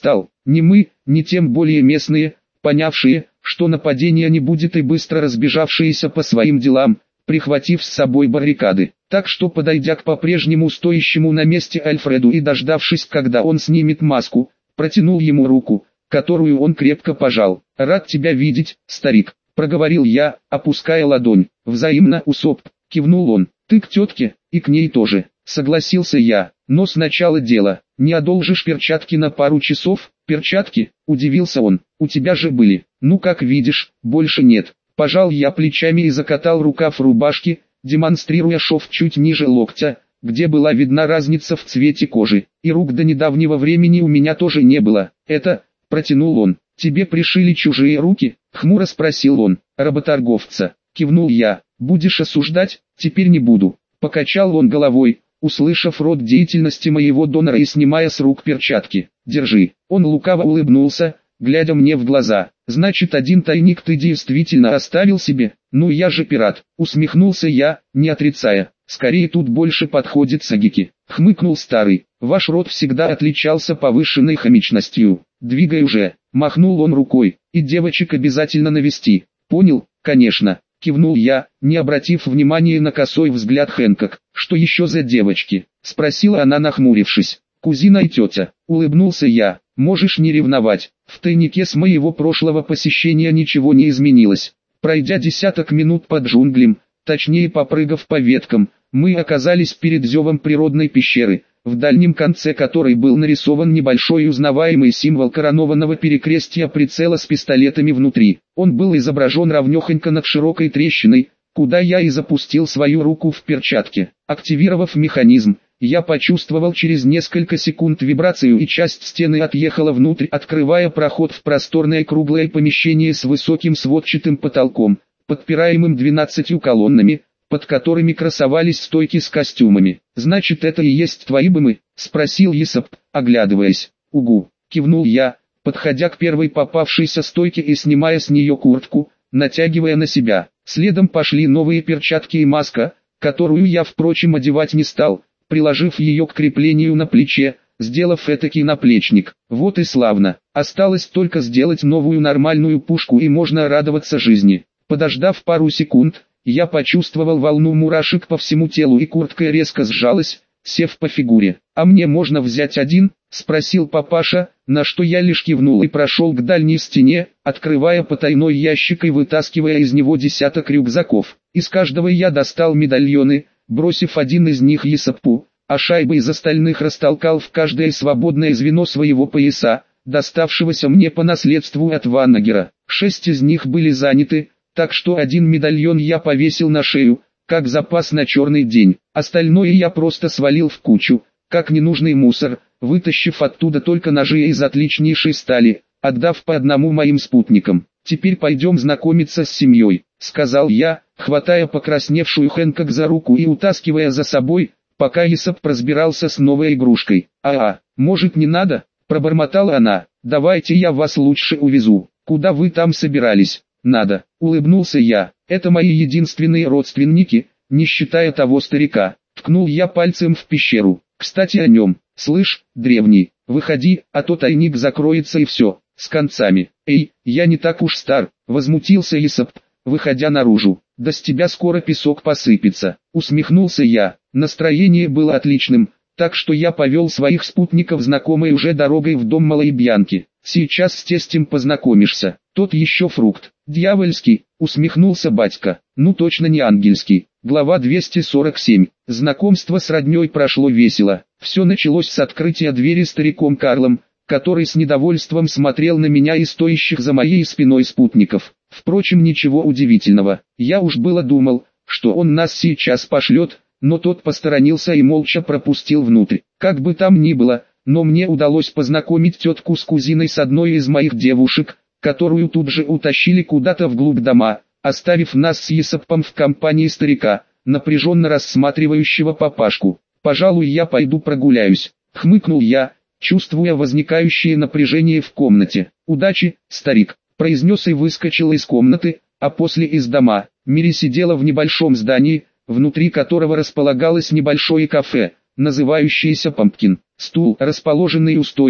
Ни мы, ни тем более местные, понявшие, что нападения не будет и быстро разбежавшиеся по своим делам, прихватив с собой баррикады. Так что, подойдя к по-прежнему стоящему на месте Альфреду и дождавшись, когда он снимет маску, протянул ему руку, которую он крепко пожал. «Рад тебя видеть, старик», — проговорил я, опуская ладонь. «Взаимно, Усоп», — кивнул он. «Ты к тетке, и к ней тоже», — согласился я. «Но сначала дело. Не одолжишь перчатки на пару часов?» «Перчатки?» — удивился он. «У тебя же были». «Ну, как видишь, больше нет». Пожал я плечами и закатал рукав рубашки, демонстрируя шов чуть ниже локтя, где была видна разница в цвете кожи. И рук до недавнего времени у меня тоже не было. «Это...» — протянул он. «Тебе пришили чужие руки?» — хмуро спросил он. «Работорговца», — кивнул я. «Будешь осуждать?» «Теперь не буду». Покачал он головой, услышав род деятельности моего донора и снимая с рук перчатки. «Держи». Он лукаво улыбнулся, глядя мне в глаза. «Значит, один тайник ты действительно оставил себе?» «Ну я же пират», — усмехнулся я, не отрицая. «Скорее тут больше подходит сагики», — хмыкнул старый. «Ваш род всегда отличался повышенной хомячностью. Двигай уже», — махнул он рукой. «И девочек обязательно навести». «Понял, конечно», — кивнул я, не обратив внимания на косой взгляд Хэнкок. «Что еще за девочки?» — спросила она, нахмурившись. «Кузина и тетя», — улыбнулся я. «Можешь не ревновать, в тайнике с моего прошлого посещения ничего не изменилось». Пройдя десяток минут под джунглем, точнее попрыгав по веткам, мы оказались перед зевом природной пещеры, в дальнем конце которой был нарисован небольшой и узнаваемый символ коронованного перекрестия прицела с пистолетами внутри. Он был изображен ровнёхонько над широкой трещиной, куда я и запустил свою руку в перчатке. Активировав механизм, я почувствовал через несколько секунд вибрацию, и часть стены отъехала внутрь, открывая проход в просторное круглое помещение с высоким сводчатым потолком, подпираемым двенадцатью колоннами, под которыми красовались стойки с костюмами. «Значит, это и есть твои бымы?» — спросил Есоп, оглядываясь. «Угу», — кивнул я, подходя к первой попавшейся стойке и снимая с нее куртку, натягивая на себя. Следом пошли новые перчатки и маска, которую я, впрочем, одевать не стал, приложив ее к креплению на плече, сделав этакий наплечник. Вот и славно. Осталось только сделать новую нормальную пушку, и можно радоваться жизни. Подождав пару секунд, я почувствовал волну мурашек по всему телу, и куртка резко сжалась, сев по фигуре. «А мне можно взять один?» — спросил папаша, на что я лишь кивнул и прошел к дальней стене, открывая потайной ящик и вытаскивая из него десяток рюкзаков. Из каждого я достал медальоны, бросив один из них Есопу, а шайбы из остальных растолкал в каждое свободное звено своего пояса, доставшегося мне по наследству от Ваннагера. Шесть из них были заняты, так что один медальон я повесил на шею, как запас на черный день. Остальное я просто свалил в кучу, как ненужный мусор, вытащив оттуда только ножи из отличнейшей стали, отдав по одному моим спутникам. «Теперь пойдем знакомиться с семьей», — сказал я, хватая покрасневшую Хэнкок за руку и утаскивая за собой, пока Есоп разбирался с новой игрушкой. «А-а, может, не надо?» — пробормотала она. «Давайте я вас лучше увезу». «Куда вы там собирались?» «Надо», — улыбнулся я. «Это мои единственные родственники, не считая того старика». Ткнул я пальцем в пещеру. «Кстати, о нем. Слышь, древний, выходи, а то тайник закроется и все, с концами». «Эй, я не так уж стар», — возмутился Есоп, выходя наружу. «Да с тебя скоро песок посыпется», — усмехнулся я. Настроение было отличным, так что я повел своих спутников знакомой уже дорогой в дом малой Бьянки. «Сейчас с тестем познакомишься, тот еще фрукт». «Дьявольский», — усмехнулся батька. «Ну точно не ангельский». Глава двести сорок семь. Знакомство с родней прошло весело. Все началось с открытия двери стариком Карлом, который с недовольством смотрел на меня и стоящих за моей спиной спутников. Впрочем, ничего удивительного. Я уж было думал, что он нас сейчас пошлет, но тот посторонился и молча пропустил внутрь. Как бы там ни было, но мне удалось познакомить тетку с кузиной с одной из моих девушек, которую тут же утащили куда-то вглубь дома, оставив нас с Есопом в компании старика, напряженно рассматривающего папашку. «Пожалуй, я пойду прогуляюсь», — хмыкнул я, чувствуя возникающее напряжение в комнате. «Удачи, старик», — произнес и выскочил из комнаты, а после из дома. Мири сидела в небольшом здании, внутри которого располагалось небольшое кафе, называющееся «Пампкин». Стул, расположенный у стойки,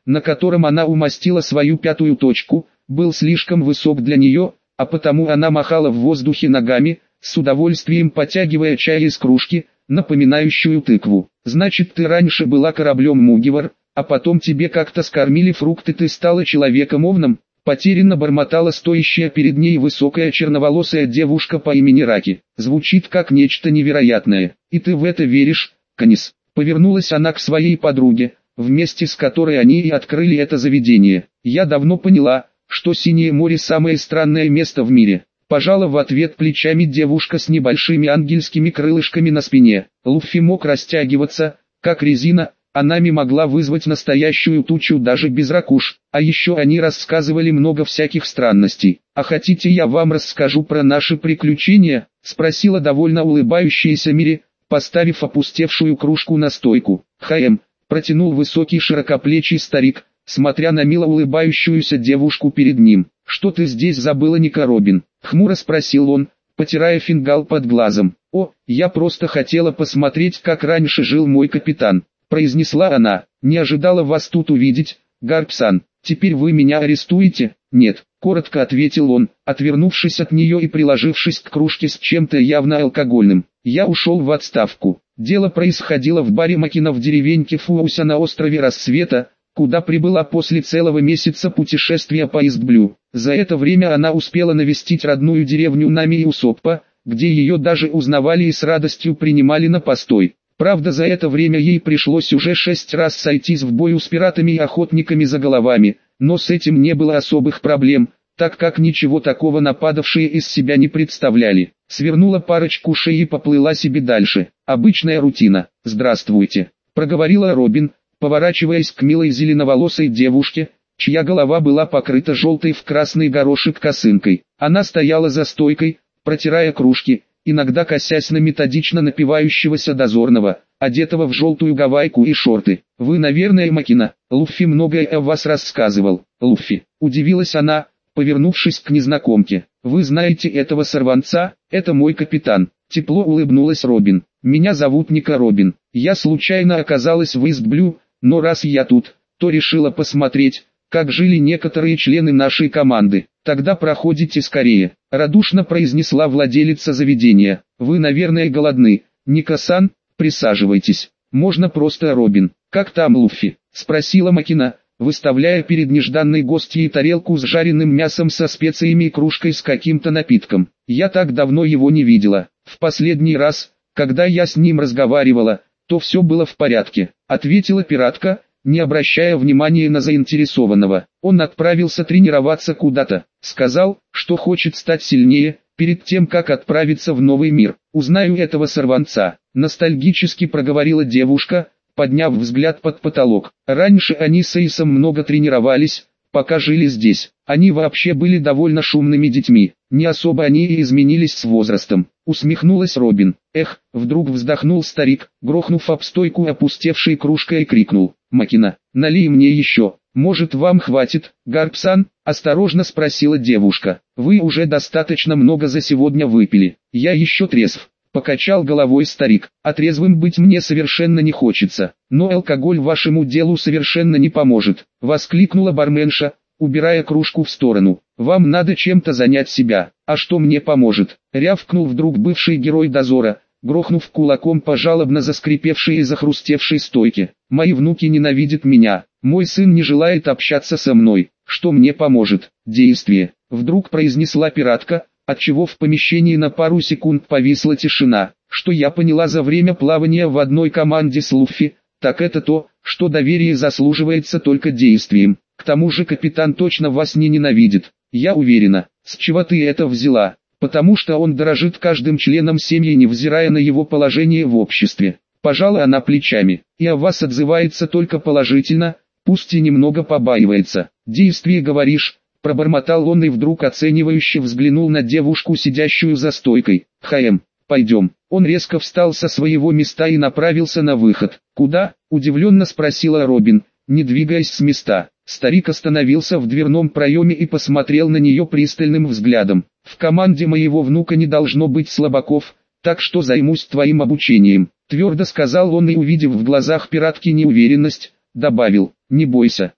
на котором она умастила свою пятую точку, был слишком высок для нее, а потому она махала в воздухе ногами, с удовольствием потягивая чай из кружки, напоминающую тыкву. «Значит, ты раньше была кораблем Мугивар, а потом тебе как-то скормили фрукты, ты стала человеком овном?» Потерянно бормотала стоящая перед ней высокая черноволосая девушка по имени Раки. «Звучит как нечто невероятное. И ты в это веришь, Канис?» Повернулась она к своей подруге, вместе с которой они и открыли это заведение. «Я давно поняла, что Синее море самое странное место в мире». Пожала в ответ плечами девушка с небольшими ангельскими крылышками на спине. Луффи мог растягиваться, как резина, а Нами могла вызвать настоящую тучу даже без ракуш. А еще они рассказывали много всяких странностей. «А хотите, я вам расскажу про наши приключения?» — спросила довольно улыбающаяся Мири, поставив опустевшую кружку на стойку. «Хаэм», — протянул высокий широкоплечий старик, смотря на мило улыбающуюся девушку перед ним. «Что ты здесь забыла, Ника Робин?» — хмуро спросил он, потирая фингал под глазом. «О, я просто хотела посмотреть, как раньше жил мой капитан», — произнесла она. «Не ожидала вас тут увидеть, Гарпсан. Теперь вы меня арестуете?» «Нет», — коротко ответил он, отвернувшись от нее и приложившись к кружке с чем-то явно алкогольным. «Я ушел в отставку. Дело происходило в баре Макина в деревеньке Фуауся на острове Рассвета, куда прибыла после целого месяца путешествия по Истблю. За это время она успела навестить родную деревню Нами и Усоппа, где ее даже узнавали и с радостью принимали на постой. Правда, за это время ей пришлось уже шесть раз сойтись в бою с пиратами и охотниками за головами, но с этим не было особых проблем, так как ничего такого нападавшие из себя не представляли. Свернула парочку шеи и поплыла себе дальше. Обычная рутина. «Здравствуйте», — проговорила Робин, поворачиваясь к милой зеленоволосой девушке, чья голова была покрыта желтой в красный горошек косынкой. Она стояла за стойкой, протирая кружки, иногда косясь на методично напивающегося дозорного, одетого в желтую гавайку и шорты. «Вы, наверное, Макина, Луффи многое о вас рассказывал». «Луффи», — удивилась она, повернувшись к незнакомке. «Вы знаете этого сорванца? Это мой капитан». Тепло улыбнулась Робин. «Меня зовут Ника Робин. Я случайно оказалась в Истблю, но раз я тут, то решила посмотреть, как жили некоторые члены нашей команды. Тогда проходите скорее», — радушно произнесла владелица заведения. «Вы, наверное, голодны. Ника-сан, присаживайтесь. Можно просто Робин». «Как там Луффи?» — спросила Макина, выставляя перед нежданной гостьей тарелку с жареным мясом со специями и кружкой с каким-то напитком. «Я так давно его не видела. В последний раз, когда я с ним разговаривала, то все было в порядке», — ответила пиратка, не обращая внимания на заинтересованного. «Он отправился тренироваться куда-то. Сказал, что хочет стать сильнее, перед тем как отправиться в новый мир. Узнаю этого сорванца», — ностальгически проговорила девушка, подняв взгляд под потолок. «Раньше они с Эйсом много тренировались, пока жили здесь. Они вообще были довольно шумными детьми. Не особо они и изменились с возрастом», — усмехнулась Робин. «Эх», — вдруг вздохнул старик, грохнув об стойку опустевшей кружкой и крикнул. «Макина, налей мне еще. Может, вам хватит?» «Гарпсан?» — осторожно спросила девушка. «Вы уже достаточно много за сегодня выпили. Я еще трезв». Покачал головой старик. «А трезвым быть мне совершенно не хочется. Но алкоголь вашему делу совершенно не поможет», — воскликнула барменша, убирая кружку в сторону. «Вам надо чем-то занять себя. А что мне поможет?» — рявкнул вдруг бывший герой дозора, грохнув кулаком по жалобно заскрипевшей и захрустевшей стойке. «Мои внуки ненавидят меня. Мой сын не желает общаться со мной. Что мне поможет?» «Действие», — вдруг произнесла пиратка, отчего в помещении на пару секунд повисла тишина. «Что я поняла за время плавания в одной команде с Луффи, так это то, что доверие заслуживается только действием. К тому же капитан точно вас не ненавидит. Я уверена». «С чего ты это взяла?» «Потому что он дорожит каждым членом семьи, невзирая на его положение в обществе». Пожала она плечами. «И о вас отзывается только положительно, пусть и немного побаивается». «Действие, говоришь?» — пробормотал он и вдруг оценивающе взглянул на девушку, сидящую за стойкой. «Хаэм, пойдем». Он резко встал со своего места и направился на выход. «Куда?» — удивленно спросила Робин, не двигаясь с места. Старик остановился в дверном проеме и посмотрел на нее пристальным взглядом. «В команде моего внука не должно быть слабаков, так что займусь твоим обучением», — твердо сказал он и, увидев в глазах пиратки неуверенность, добавил: «Не бойся,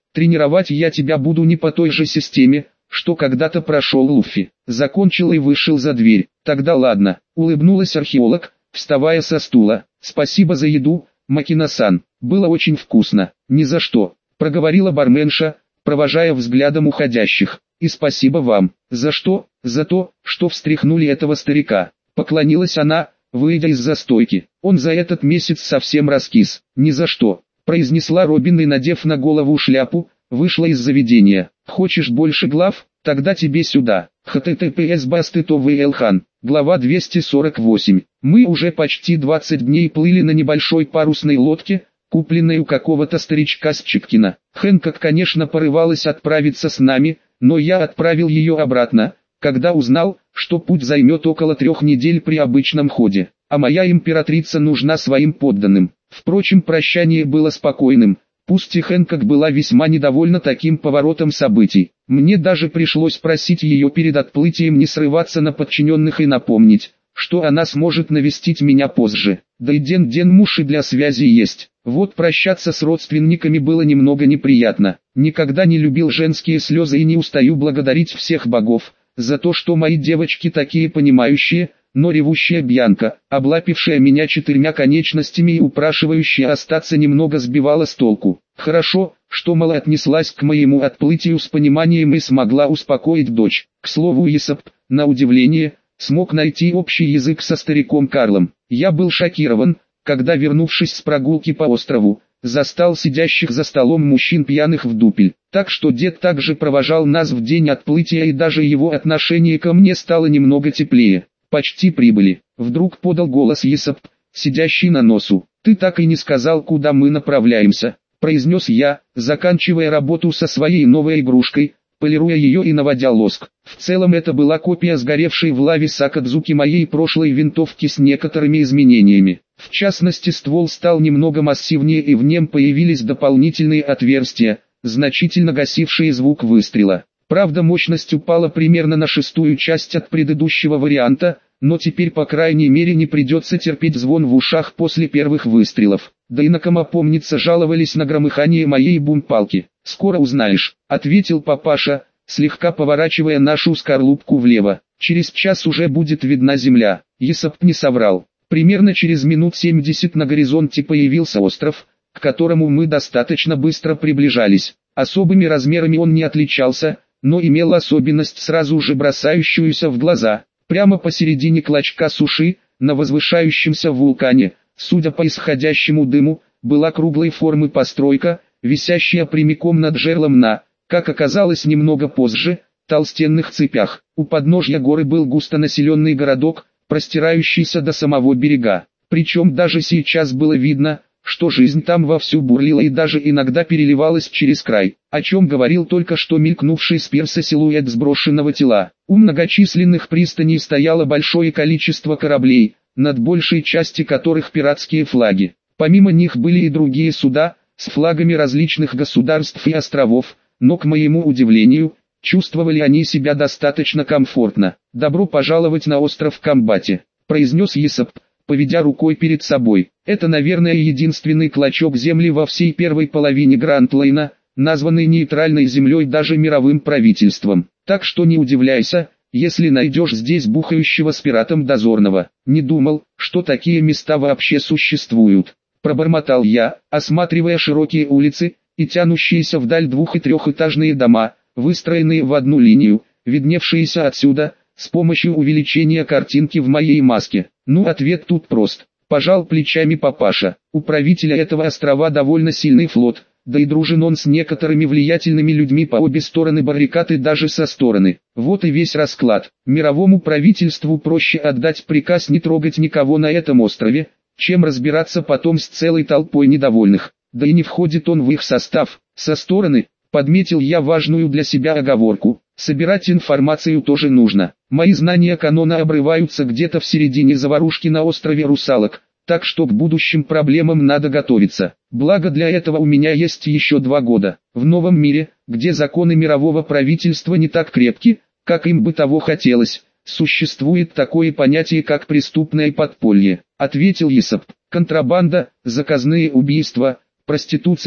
Тренировать я тебя буду не по той же системе, что когда-то прошел Луффи. Закончил и вышел за дверь. Тогда ладно, улыбнулась археолог, вставая со стула. Спасибо за еду, Макина-сан, было очень вкусно. Ни за что, проговорила барменша, провожая взглядом уходящих. И спасибо вам. За что? За то, что встряхнули этого старика. Поклонилась она, выйдя из-за стойки. Он за этот месяц совсем раскис. Ни за что, произнесла Робин и, надев на голову шляпу, вышла из заведения. Хочешь больше глав? Тогда тебе сюда. эйч ти ти пи эс басты то ви эл хан. Глава двести сорок восемь. Мы уже почти двадцать дней плыли на небольшой парусной лодке, купленной у какого-то старичка с Читкина. Хэнкок, конечно, порывалась отправиться с нами, но я отправил ее обратно, когда узнал, что путь займет около трех недель при обычном ходе, а моя императрица нужна своим подданным. Впрочем, прощание было спокойным, пусть и Хэнкок была весьма недовольна таким поворотом событий. Мне даже пришлось просить ее перед отплытием не срываться на подчиненных и напомнить, что она сможет навестить меня позже. Да и ден-ден муж и для связи есть. Вот прощаться с родственниками было немного неприятно. Никогда не любил женские слезы и не устаю благодарить всех богов за то, что мои девочки такие понимающие, но ревущая Бьянка, облапившая меня четырьмя конечностями и упрашивающая остаться, немного сбивала с толку. Хорошо, что Мала отнеслась к моему отплытию с пониманием и смогла успокоить дочь. К слову, Исап, на удивление, смог найти общий язык со стариком Карлом. Я был шокирован, когда, вернувшись с прогулки по острову, застал сидящих за столом мужчин пьяных в дупель. Так что дед также провожал нас в день отплытия, и даже его отношение ко мне стало немного теплее. Почти прибыли. Вдруг подал голос Исап, сидящий на носу. «Ты так и не сказал, куда мы направляемся», — произнес я, заканчивая работу со своей новой игрушкой, полируя ее и наводя лоск. В целом это была копия сгоревшей в лаве Сакадзуки моей прошлой винтовки с некоторыми изменениями. В частности, ствол стал немного массивнее и в нем появились дополнительные отверстия, значительно гасившие звук выстрела. Правда, мощность упала примерно на шестую часть от предыдущего варианта, но теперь по крайней мере не придется терпеть звон в ушах после первых выстрелов. Да и на ком, помнится, жаловались на громыхание моей бумпалки. «Скоро узнаешь», — ответил папаша, слегка поворачивая нашу скорлупку влево. «Через час уже будет видна земля». Исап не соврал. Примерно через минут семьдесят на горизонте появился остров, к которому мы достаточно быстро приближались. Особыми размерами он не отличался, но имел особенность, сразу же бросающуюся в глаза. Прямо посередине клочка суши, на возвышающемся вулкане, судя по исходящему дыму, была круглой формы постройка, висящая прямиком над жерлом на, как оказалось немного позже, толстенных цепях. У подножья горы был густонаселенный городок, простирающийся до самого берега. Причем даже сейчас было видно, что жизнь там вовсю бурлила и даже иногда переливалась через край, о чем говорил только что мелькнувший с пирса силуэт сброшенного тела. У многочисленных пристаней стояло большое количество кораблей, над большей части которых пиратские флаги. Помимо них были и другие суда, с флагами различных государств и островов, но, к моему удивлению, чувствовали они себя достаточно комфортно. «Добро пожаловать на остров Камбати», — произнес Исап, поведя рукой перед собой. Это, наверное, единственный клочок земли во всей первой половине Гранд-Лайна, названный нейтральной землей даже мировым правительством. Так что не удивляйся, если найдешь здесь бухающего с пиратом дозорного. Не думал, что такие места вообще существуют. Пробормотал я, осматривая широкие улицы и тянущиеся вдаль двух- и трехэтажные дома, выстроенные в одну линию, видневшиеся отсюда, с помощью увеличения картинки в моей маске. Ну, ответ тут прост. Пожал плечами папаша. У правителя этого острова довольно сильный флот, да и дружен он с некоторыми влиятельными людьми по обе стороны баррикад и даже со стороны. Вот и весь расклад. Мировому правительству проще отдать приказ не трогать никого на этом острове, чем разбираться потом с целой толпой недовольных. Да и не входит он в их состав. Со стороны, подметил я важную для себя оговорку, собирать информацию тоже нужно. Мои знания канона обрываются где-то в середине заварушки на острове Русалок, так что к будущим проблемам надо готовиться. Благо для этого у меня есть еще два года. В новом мире, где законы мирового правительства не так крепки, как им бы того хотелось, существует такое понятие, как преступное подполье, ответил Исап. Контрабанда, заказные убийства, проституция,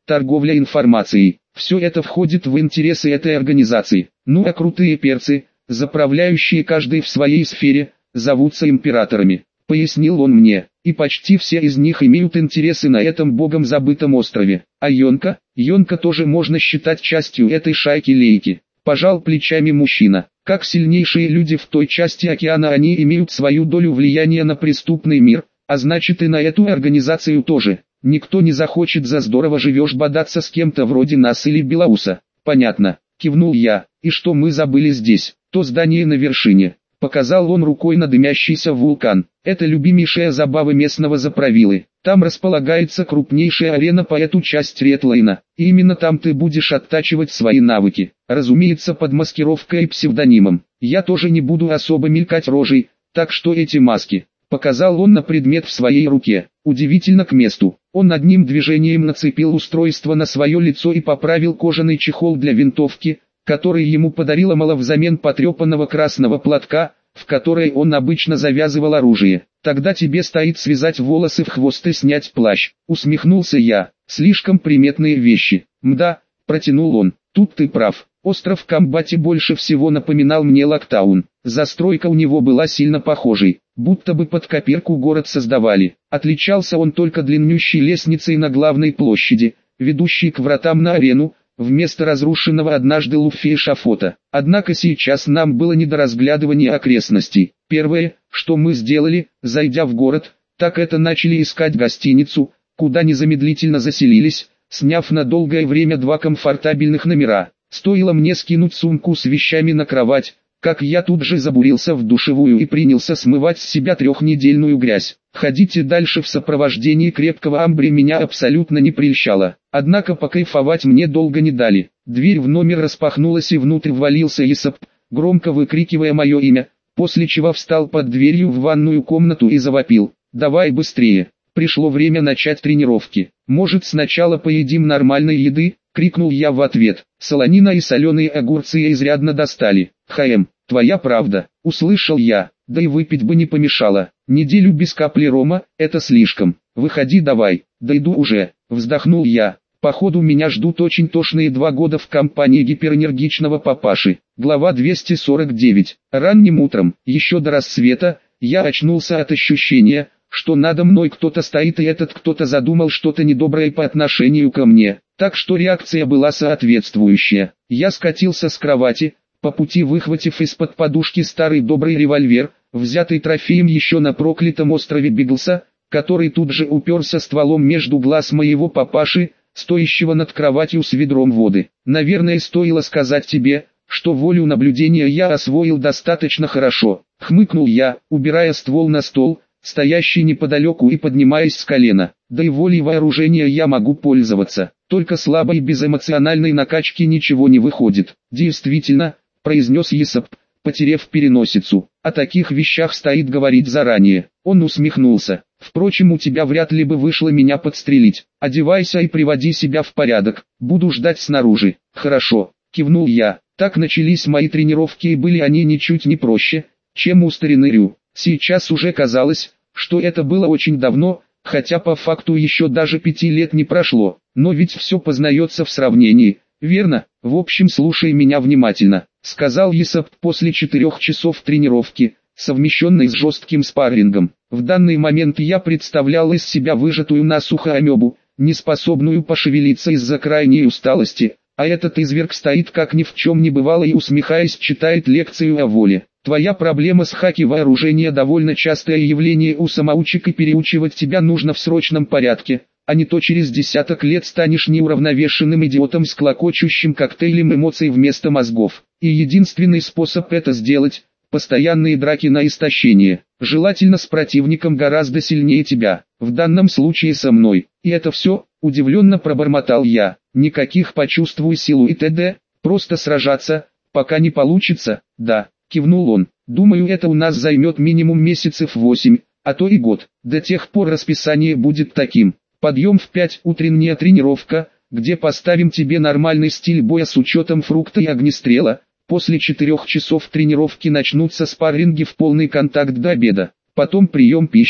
торговля информацией. Все это входит в интересы этой организации. Ну а крутые перцы, заправляющие каждый в своей сфере, зовутся императорами, пояснил он мне, и почти все из них имеют интересы на этом богом забытом острове. А Йонка, Йонка тоже можно считать частью этой шайки-лейки. Пожал плечами мужчина. Как сильнейшие люди в той части океана, они имеют свою долю влияния на преступный мир, а значит и на эту организацию тоже. Никто не захочет за здорово живешь бодаться с кем-то вроде нас или Белоуса. Понятно, кивнул я. И что мы забыли здесь? То здание на вершине. Показал он рукой на дымящийся вулкан. Это любимейшая забава местного заправилы. Там располагается крупнейшая арена по эту часть Редлейна. И именно там ты будешь оттачивать свои навыки. Разумеется, под маскировкой и псевдонимом. Я тоже не буду особо мелькать рожей, так что эти маски. Показал он на предмет в своей руке. Удивительно к месту. Он одним движением нацепил устройство на свое лицо и поправил кожаный чехол для винтовки, который ему подарила Мала взамен потрепанного красного платка, в который он обычно завязывал оружие. Тогда тебе стоит связать волосы в хвост и снять плащ. Усмехнулся я. Слишком приметные вещи. Мда, протянул он. Тут ты прав. Остров Камбати больше всего напоминал мне Локтаун. Застройка у него была сильно похожей, будто бы под копирку город создавали. Отличался он только длиннющей лестницей на главной площади, ведущей к вратам на арену, вместо разрушенного однажды Луффи эшафота. Однако сейчас нам было не до разглядывания окрестностей. Первое, что мы сделали, зайдя в город, так это начали искать гостиницу, куда незамедлительно заселились, сняв на долгое время два комфортабельных номера. Стоило мне скинуть сумку с вещами на кровать, как я тут же забурился в душевую и принялся смывать с себя трехнедельную грязь. Ходите дальше в сопровождении крепкого амбре меня абсолютно не прельщало. Однако покайфовать мне долго не дали. Дверь в номер распахнулась и внутрь ввалился Исап, громко выкрикивая мое имя, после чего встал под дверью в ванную комнату и завопил: «Давай быстрее, пришло время начать тренировки. Может, сначала поедим нормальной еды?» — крикнул я в ответ. «Солонина и соленые огурцы изрядно достали». «Хаэм, твоя правда», — услышал я, «да и выпить бы не помешало. Неделю без капли рома — это слишком. Выходи давай». «Да иду уже», — вздохнул я. «Походу меня ждут очень тошные два года в компании гиперэнергичного папаши». Глава двести сорок девять. Ранним утром, еще до рассвета, я очнулся от ощущения, что надо мной кто-то стоит, и этот кто-то задумал что-то недоброе по отношению ко мне. Так что реакция была соответствующая. Я скатился с кровати, по пути выхватив из-под подушки старый добрый револьвер, взятый трофеем еще на проклятом острове Биглса, который тут же уперся стволом между глаз моего папаши, стоящего над кроватью с ведром воды. Наверное, стоило сказать тебе, что волю наблюдения я освоил достаточно хорошо. Хмыкнул я, убирая ствол на стол, стоящий неподалеку, и поднимаясь с колена. Да и волей вооружения я могу пользоваться, только слабой безэмоциональной накачки ничего не выходит. Действительно, произнес Исап, потерев переносицу, о таких вещах стоит говорить заранее. Он усмехнулся. Впрочем, у тебя вряд ли бы вышло меня подстрелить. Одевайся и приводи себя в порядок, буду ждать снаружи. Хорошо, кивнул я. Так начались мои тренировки, и были они ничуть не проще, чем у старины Рю. Сейчас уже казалось, что это было очень давно, хотя по факту еще даже пяти лет не прошло. Но ведь все познается в сравнении, верно? В общем, слушай меня внимательно, сказал Исап после четырех часов тренировки, совмещенной с жестким спаррингом. В данный момент я представлял из себя выжатую насухо амебу, неспособную пошевелиться из-за крайней усталости, а этот изверг стоит как ни в чем не бывало и, усмехаясь, читает лекцию о воле. Твоя проблема с хаки вооружения довольно частое явление у самоучек, и переучивать тебя нужно в срочном порядке, а не то через десяток лет станешь неуравновешенным идиотом с клокочущим коктейлем эмоций вместо мозгов. И единственный способ это сделать – постоянные драки на истощение, желательно с противником гораздо сильнее тебя, в данном случае со мной. И это все, удивленно пробормотал я, никаких почувствуй силу и т.д., просто сражаться, пока не получится, да. Кивнул он. Думаю, это у нас займет минимум месяцев восемь, а то и год. До тех пор расписание будет таким. Подъем в пять, утренняя тренировка, где поставим тебе нормальный стиль боя с учетом фрукта и огнестрела. После четырех часов тренировки начнутся спарринги в полный контакт до обеда. Потом прием пищи,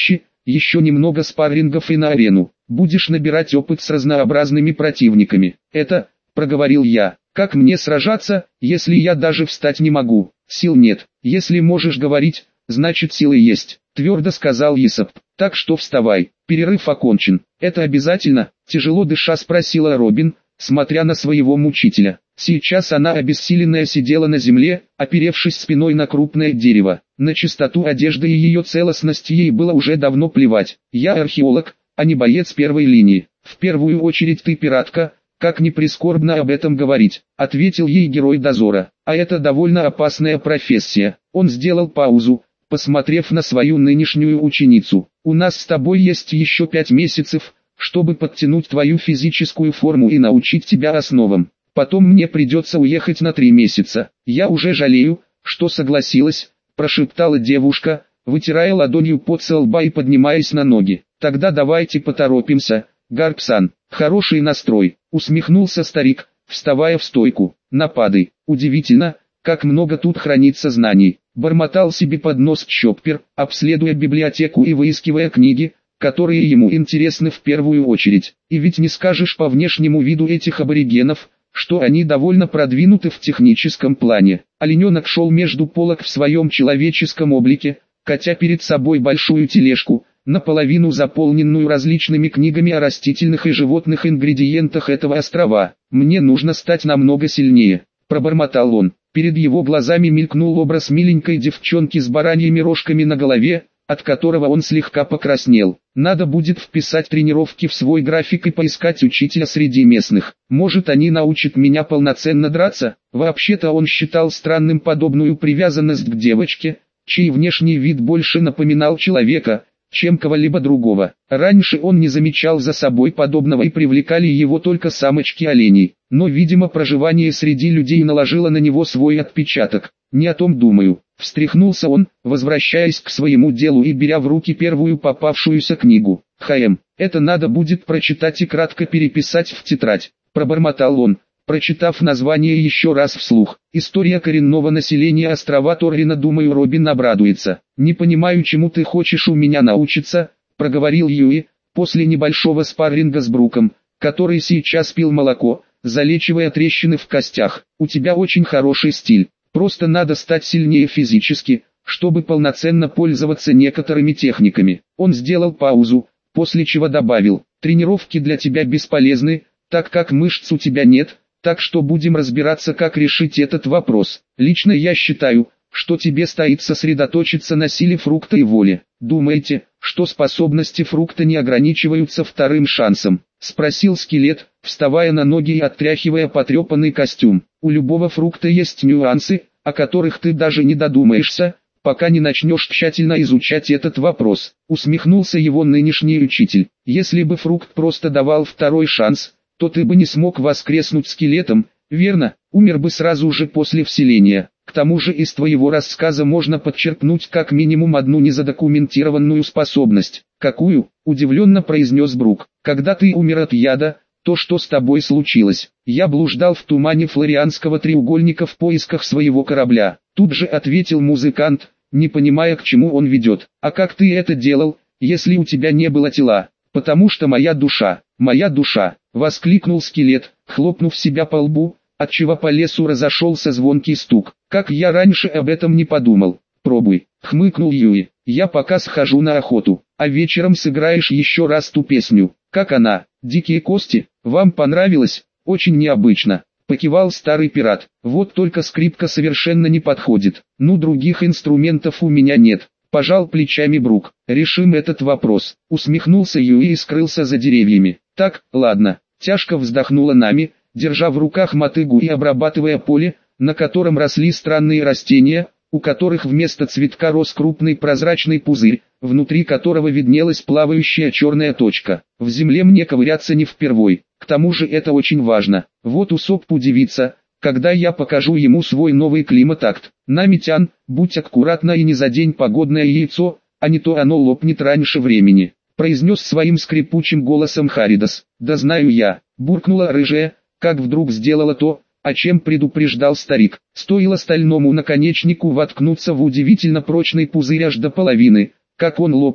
еще немного спаррингов и на арену. Будешь набирать опыт с разнообразными противниками. Это, проговорил я, как мне сражаться, если я даже встать не могу? Сил нет. Если можешь говорить, значит силы есть, твердо сказал Исап. Так что вставай, перерыв окончен. Это обязательно? Тяжело дыша спросила Робин, смотря на своего мучителя. Сейчас она обессиленная сидела на земле, оперевшись спиной на крупное дерево. На чистоту одежды и ее целостность ей было уже давно плевать. Я археолог, а не боец первой линии. В первую очередь ты пиратка, как ни прискорбно об этом говорить, ответил ей герой дозора. А это довольно опасная профессия. Он сделал паузу, посмотрев на свою нынешнюю ученицу. У нас с тобой есть еще пять месяцев, чтобы подтянуть твою физическую форму и научить тебя основам. Потом мне придется уехать на три месяца. Я уже жалею, что согласилась, прошептала девушка, вытирая ладонью пот со лба и поднимаясь на ноги. Тогда давайте поторопимся, Гарпсан. Хороший настрой, усмехнулся старик, вставая в стойку. Напады. Удивительно, как много тут хранится знаний. Бормотал себе под нос Чоппер, обследуя библиотеку и выискивая книги, которые ему интересны в первую очередь. И ведь не скажешь по внешнему виду этих аборигенов, что они довольно продвинуты в техническом плане. Олененок шел между полок в своем человеческом облике, катя перед собой большую тележку, наполовину заполненную различными книгами о растительных и животных ингредиентах этого острова. «Мне нужно стать намного сильнее», — пробормотал он. Перед его глазами мелькнул образ миленькой девчонки с бараньими рожками на голове, от которого он слегка покраснел. Надо будет вписать тренировки в свой график и поискать учителя среди местных. Может, они научат меня полноценно драться? Вообще-то он считал странным подобную привязанность к девочке, чей внешний вид больше напоминал человека, чем кого-либо другого. Раньше он не замечал за собой подобного и привлекали его только самочки оленей. Но, видимо, проживание среди людей наложило на него свой отпечаток. Не о том думаю. Встряхнулся он, возвращаясь к своему делу и беря в руки первую попавшуюся книгу. «Хм, это надо будет прочитать и кратко переписать в тетрадь», — пробормотал он, прочитав название еще раз вслух. «История коренного населения острова Торрина, думаю, Робин обрадуется». «Не понимаю, чему ты хочешь у меня научиться», — проговорил Юи, после небольшого спарринга с Бруком, который сейчас пил молоко, залечивая трещины в костях. «У тебя очень хороший стиль. Просто надо стать сильнее физически, чтобы полноценно пользоваться некоторыми техниками». Он сделал паузу, после чего добавил: «Тренировки для тебя бесполезны, так как мышц у тебя нет, так что будем разбираться, как решить этот вопрос. Лично я считаю, что тебе стоит сосредоточиться на силе фрукта и воле». «Думаете, что способности фрукта не ограничиваются вторым шансом?» — спросил скелет, вставая на ноги и отряхивая потрепанный костюм. «У любого фрукта есть нюансы, о которых ты даже не додумаешься, пока не начнешь тщательно изучать этот вопрос», — усмехнулся его нынешний учитель. «Если бы фрукт просто давал второй шанс, то ты бы не смог воскреснуть скелетом, верно? Умер бы сразу же после вселения. К тому же из твоего рассказа можно подчеркнуть как минимум одну незадокументированную способность». «Какую?» — удивленно произнес Брук. «Когда ты умер от яда, то что с тобой случилось?» «Я блуждал в тумане Флорианского треугольника в поисках своего корабля», — тут же ответил музыкант, не понимая, к чему он ведет. «А как ты это делал, если у тебя не было тела?» «Потому что моя душа, моя душа», — воскликнул скелет, хлопнув себя по лбу, отчего по лесу разошелся звонкий стук. «Как я раньше об этом не подумал». «Пробуй», — хмыкнул Юи. «Я пока схожу на охоту, а вечером сыграешь еще раз ту песню». «Как она? Дикие кости? Вам понравилось?» «Очень необычно», — покивал старый пират. «Вот только скрипка совершенно не подходит. Ну, других инструментов у меня нет». Пожал плечами Брук. «Решим этот вопрос», — усмехнулся Юи и скрылся за деревьями. «Так, ладно», — тяжко вздохнула Нами, держа в руках мотыгу и обрабатывая поле, на котором росли странные растения, у которых вместо цветка рос крупный прозрачный пузырь, внутри которого виднелась плавающая черная точка. «В земле мне ковыряться не впервой, к тому же это очень важно. Вот Усоп удивится, когда я покажу ему свой новый климат-акт. Намитян, будь аккуратна и не задень погодное яйцо, а не то оно лопнет раньше времени», — произнес своим скрипучим голосом Харидас. «Да знаю я», — буркнула рыжая, как вдруг сделала то, о чем предупреждал старик. Стоило стальному наконечнику воткнуться в удивительно прочный пузырь аж до половины, как он лопнул,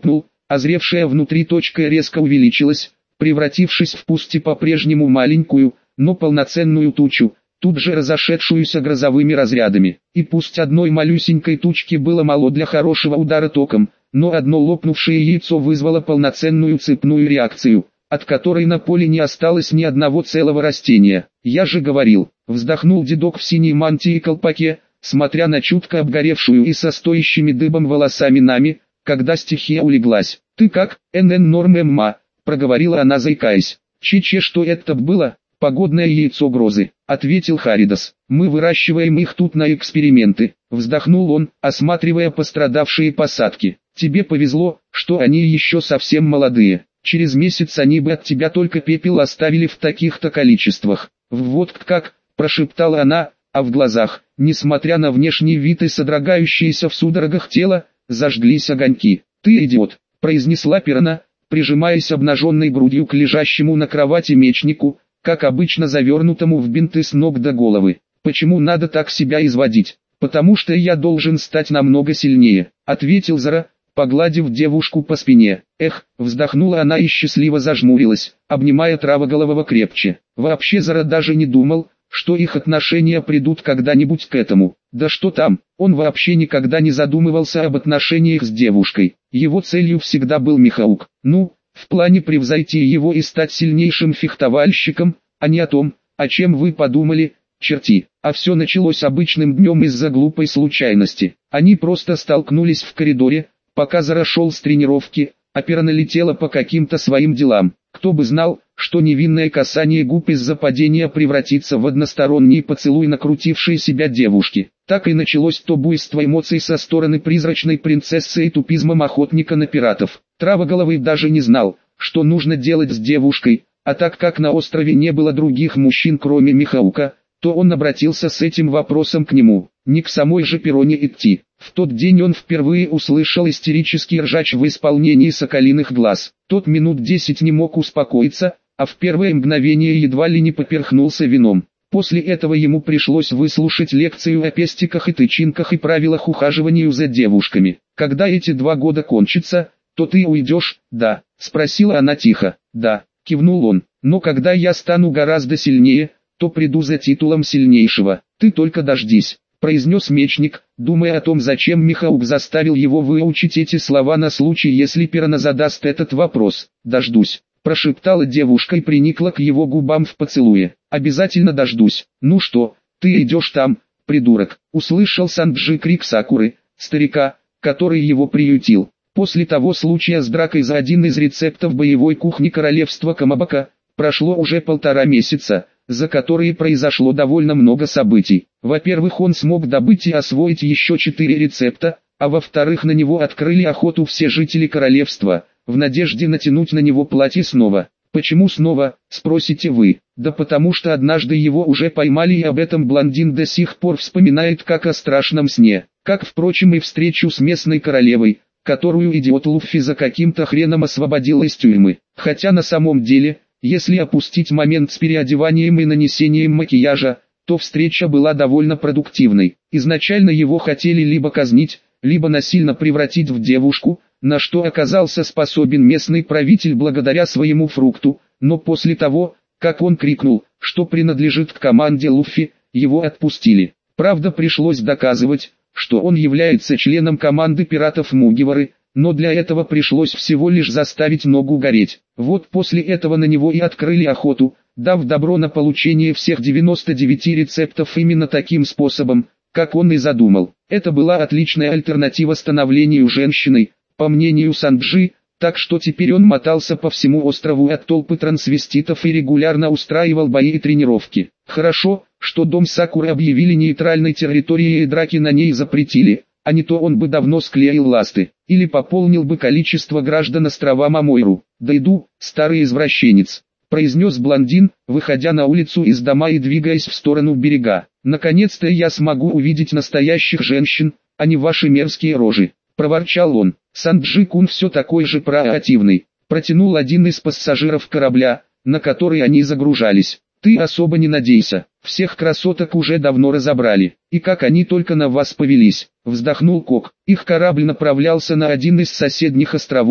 Озревшая внутри точка резко увеличилась, превратившись в пусть и по-прежнему маленькую, но полноценную тучу, тут же разошедшуюся грозовыми разрядами. И пусть одной малюсенькой тучки было мало для хорошего удара током, но одно лопнувшее яйцо вызвало полноценную цепную реакцию, от которой на поле не осталось ни одного целого растения. «Я же говорил», — вздохнул дедок в синей мантии и колпаке, смотря на чутко обгоревшую и со стоящими дыбом волосами Нами, когда стихия улеглась. «Ты как, эн-эн норм эмма?» — проговорила она, заикаясь. «Че-че, что это было?» «Погодное яйцо грозы», — ответил Харидас. «Мы выращиваем их тут на эксперименты», — вздохнул он, осматривая пострадавшие посадки. «Тебе повезло, что они еще совсем молодые. Через месяц они бы от тебя только пепел оставили в таких-то количествах». «Вот как», — прошептала она, а в глазах, несмотря на внешний вид и содрогающееся в судорогах тело, зажглись огоньки. «Ты идиот», — произнесла Пирана, прижимаясь обнаженной грудью к лежащему на кровати мечнику, как обычно завернутому в бинты с ног до головы. «Почему надо так себя изводить?» «Потому что я должен стать намного сильнее», — ответил Зара, погладив девушку по спине. «Эх», — вздохнула она и счастливо зажмурилась, обнимая Травоголового крепче. Вообще Зара даже не думал, что их отношения придут когда-нибудь к этому. Да что там, он вообще никогда не задумывался об отношениях с девушкой. Его целью всегда был Михаук. Ну, в плане превзойти его и стать сильнейшим фехтовальщиком, а не о том, о чем вы подумали, черти. А все началось обычным днем из-за глупой случайности. Они просто столкнулись в коридоре, пока Зара шел с тренировки, а Пирана летела по каким-то своим делам. Кто бы знал, что невинное касание губ из-за падения превратится в односторонний поцелуй накрутившей себя девушки. Так и началось то буйство эмоций со стороны призрачной принцессы и тупизмом охотника на пиратов. Травоголовый даже не знал, что нужно делать с девушкой, а так как на острове не было других мужчин кроме Михаука, то он обратился с этим вопросом к нему, не к самой же Пироне идти. В тот день он впервые услышал истерический ржач в исполнении Соколиных глаз. Тот минут десять не мог успокоиться, а в первое мгновение едва ли не поперхнулся вином. После этого ему пришлось выслушать лекцию о пестиках и тычинках и правилах ухаживания за девушками. «Когда эти два года кончатся, то ты уйдешь, да?» — спросила она тихо. «Да», — кивнул он, — «но когда я стану гораздо сильнее, то приду за титулом сильнейшего. Ты только дождись», — произнес мечник, думая о том, зачем Михаук заставил его выучить эти слова на случай, если Пирана задаст этот вопрос. «Дождусь», — прошептала девушка и приникла к его губам в поцелуе. «Обязательно дождусь». «Ну что, ты идешь там, придурок?» — услышал Санджи крик Сакуры, старика, который его приютил. После того случая с дракой за один из рецептов боевой кухни королевства Камабака, прошло уже полтора месяца, за которые произошло довольно много событий. Во-первых, он смог добыть и освоить еще четыре рецепта, а во-вторых, на него открыли охоту все жители королевства, в надежде натянуть на него платье снова. Почему снова, спросите вы? Да потому что однажды его уже поймали, и об этом блондин до сих пор вспоминает как о страшном сне. Как, впрочем, и встречу с местной королевой, которую идиот Луффи за каким-то хреном освободил из тюрьмы. Хотя на самом деле, если опустить момент с переодеванием и нанесением макияжа, то встреча была довольно продуктивной. Изначально его хотели либо казнить, либо насильно превратить в девушку, на что оказался способен местный правитель благодаря своему фрукту, но после того, как он крикнул, что принадлежит к команде Луффи, его отпустили. Правда, пришлось доказывать, что он является членом команды пиратов Мугивары, но для этого пришлось всего лишь заставить ногу гореть. Вот после этого на него и открыли охоту, дав добро на получение всех девяноста девяти рецептов именно таким способом, как он и задумал. Это была отличная альтернатива становлению женщиной, по мнению Санджи, так что теперь он мотался по всему острову от толпы трансвеститов и регулярно устраивал бои и тренировки. Хорошо, что дом Сакуры объявили нейтральной территорией и драки на ней запретили, а не то он бы давно склеил ласты, или пополнил бы количество граждан острова Мамойру. «Да иду, старый извращенец», — произнес блондин, выходя на улицу из дома и двигаясь в сторону берега. «Наконец-то я смогу увидеть настоящих женщин, а не ваши мерзкие рожи», — проворчал он. Санджи-кун все такой же проактивный, протянул один из пассажиров корабля, на который они загружались. «Ты особо не надейся, всех красоток уже давно разобрали, и как они только на вас повелись», — вздохнул Кок. Их корабль направлялся на один из соседних островов,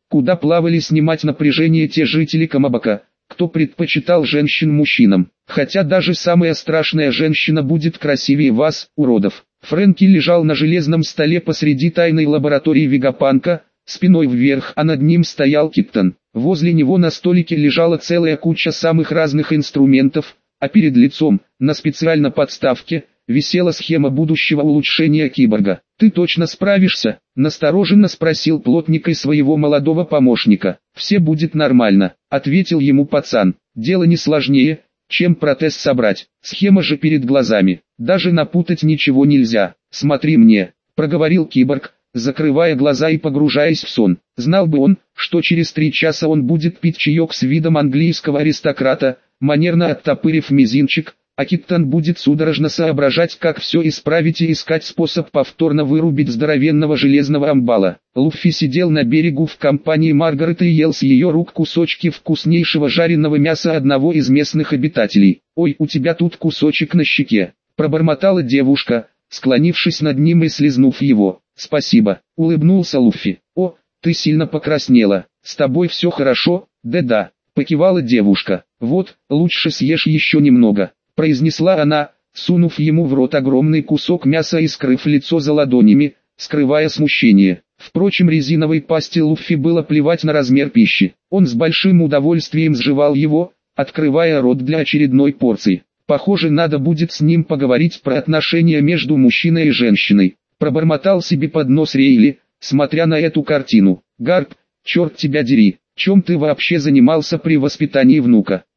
куда плавали снимать напряжение те жители Камабака, кто предпочитал женщин мужчинам. Хотя даже самая страшная женщина будет красивее вас, уродов. Фрэнки лежал на железном столе посреди тайной лаборатории Вегапанка, спиной вверх, а над ним стоял Киттон. Возле него на столике лежала целая куча самых разных инструментов, а перед лицом, на специальной подставке, висела схема будущего улучшения киборга. «Ты точно справишься?» – настороженно спросил плотника и своего молодого помощника. «Все будет нормально», – ответил ему пацан. «Дело не сложнее, чем протез собрать. Схема же перед глазами. Даже напутать ничего нельзя. Смотри мне», – проговорил киборг, закрывая глаза и погружаясь в сон. Знал бы он, что через три часа он будет пить чаек с видом английского аристократа, манерно оттопырив мизинчик, а Киттон будет судорожно соображать, как все исправить и искать способ повторно вырубить здоровенного железного амбала. Луффи сидел на берегу в компании Маргареты и ел с ее рук кусочки вкуснейшего жареного мяса одного из местных обитателей. «Ой, у тебя тут кусочек на щеке», – пробормотала девушка, склонившись над ним и слизнув его. «Спасибо», – улыбнулся Луффи. «О, ты сильно покраснела. С тобой все хорошо?» «Да-да», – покивала девушка. «Вот, лучше съешь еще немного», – произнесла она, сунув ему в рот огромный кусок мяса и скрыв лицо за ладонями, скрывая смущение. Впрочем, резиновой пасти Луффи было плевать на размер пищи. Он с большим удовольствием сживал его, открывая рот для очередной порции. «Похоже, надо будет с ним поговорить про отношения между мужчиной и женщиной», – пробормотал себе под нос Рейли, смотря на эту картину. «Гарп, черт тебя дери, чем ты вообще занимался при воспитании внука?»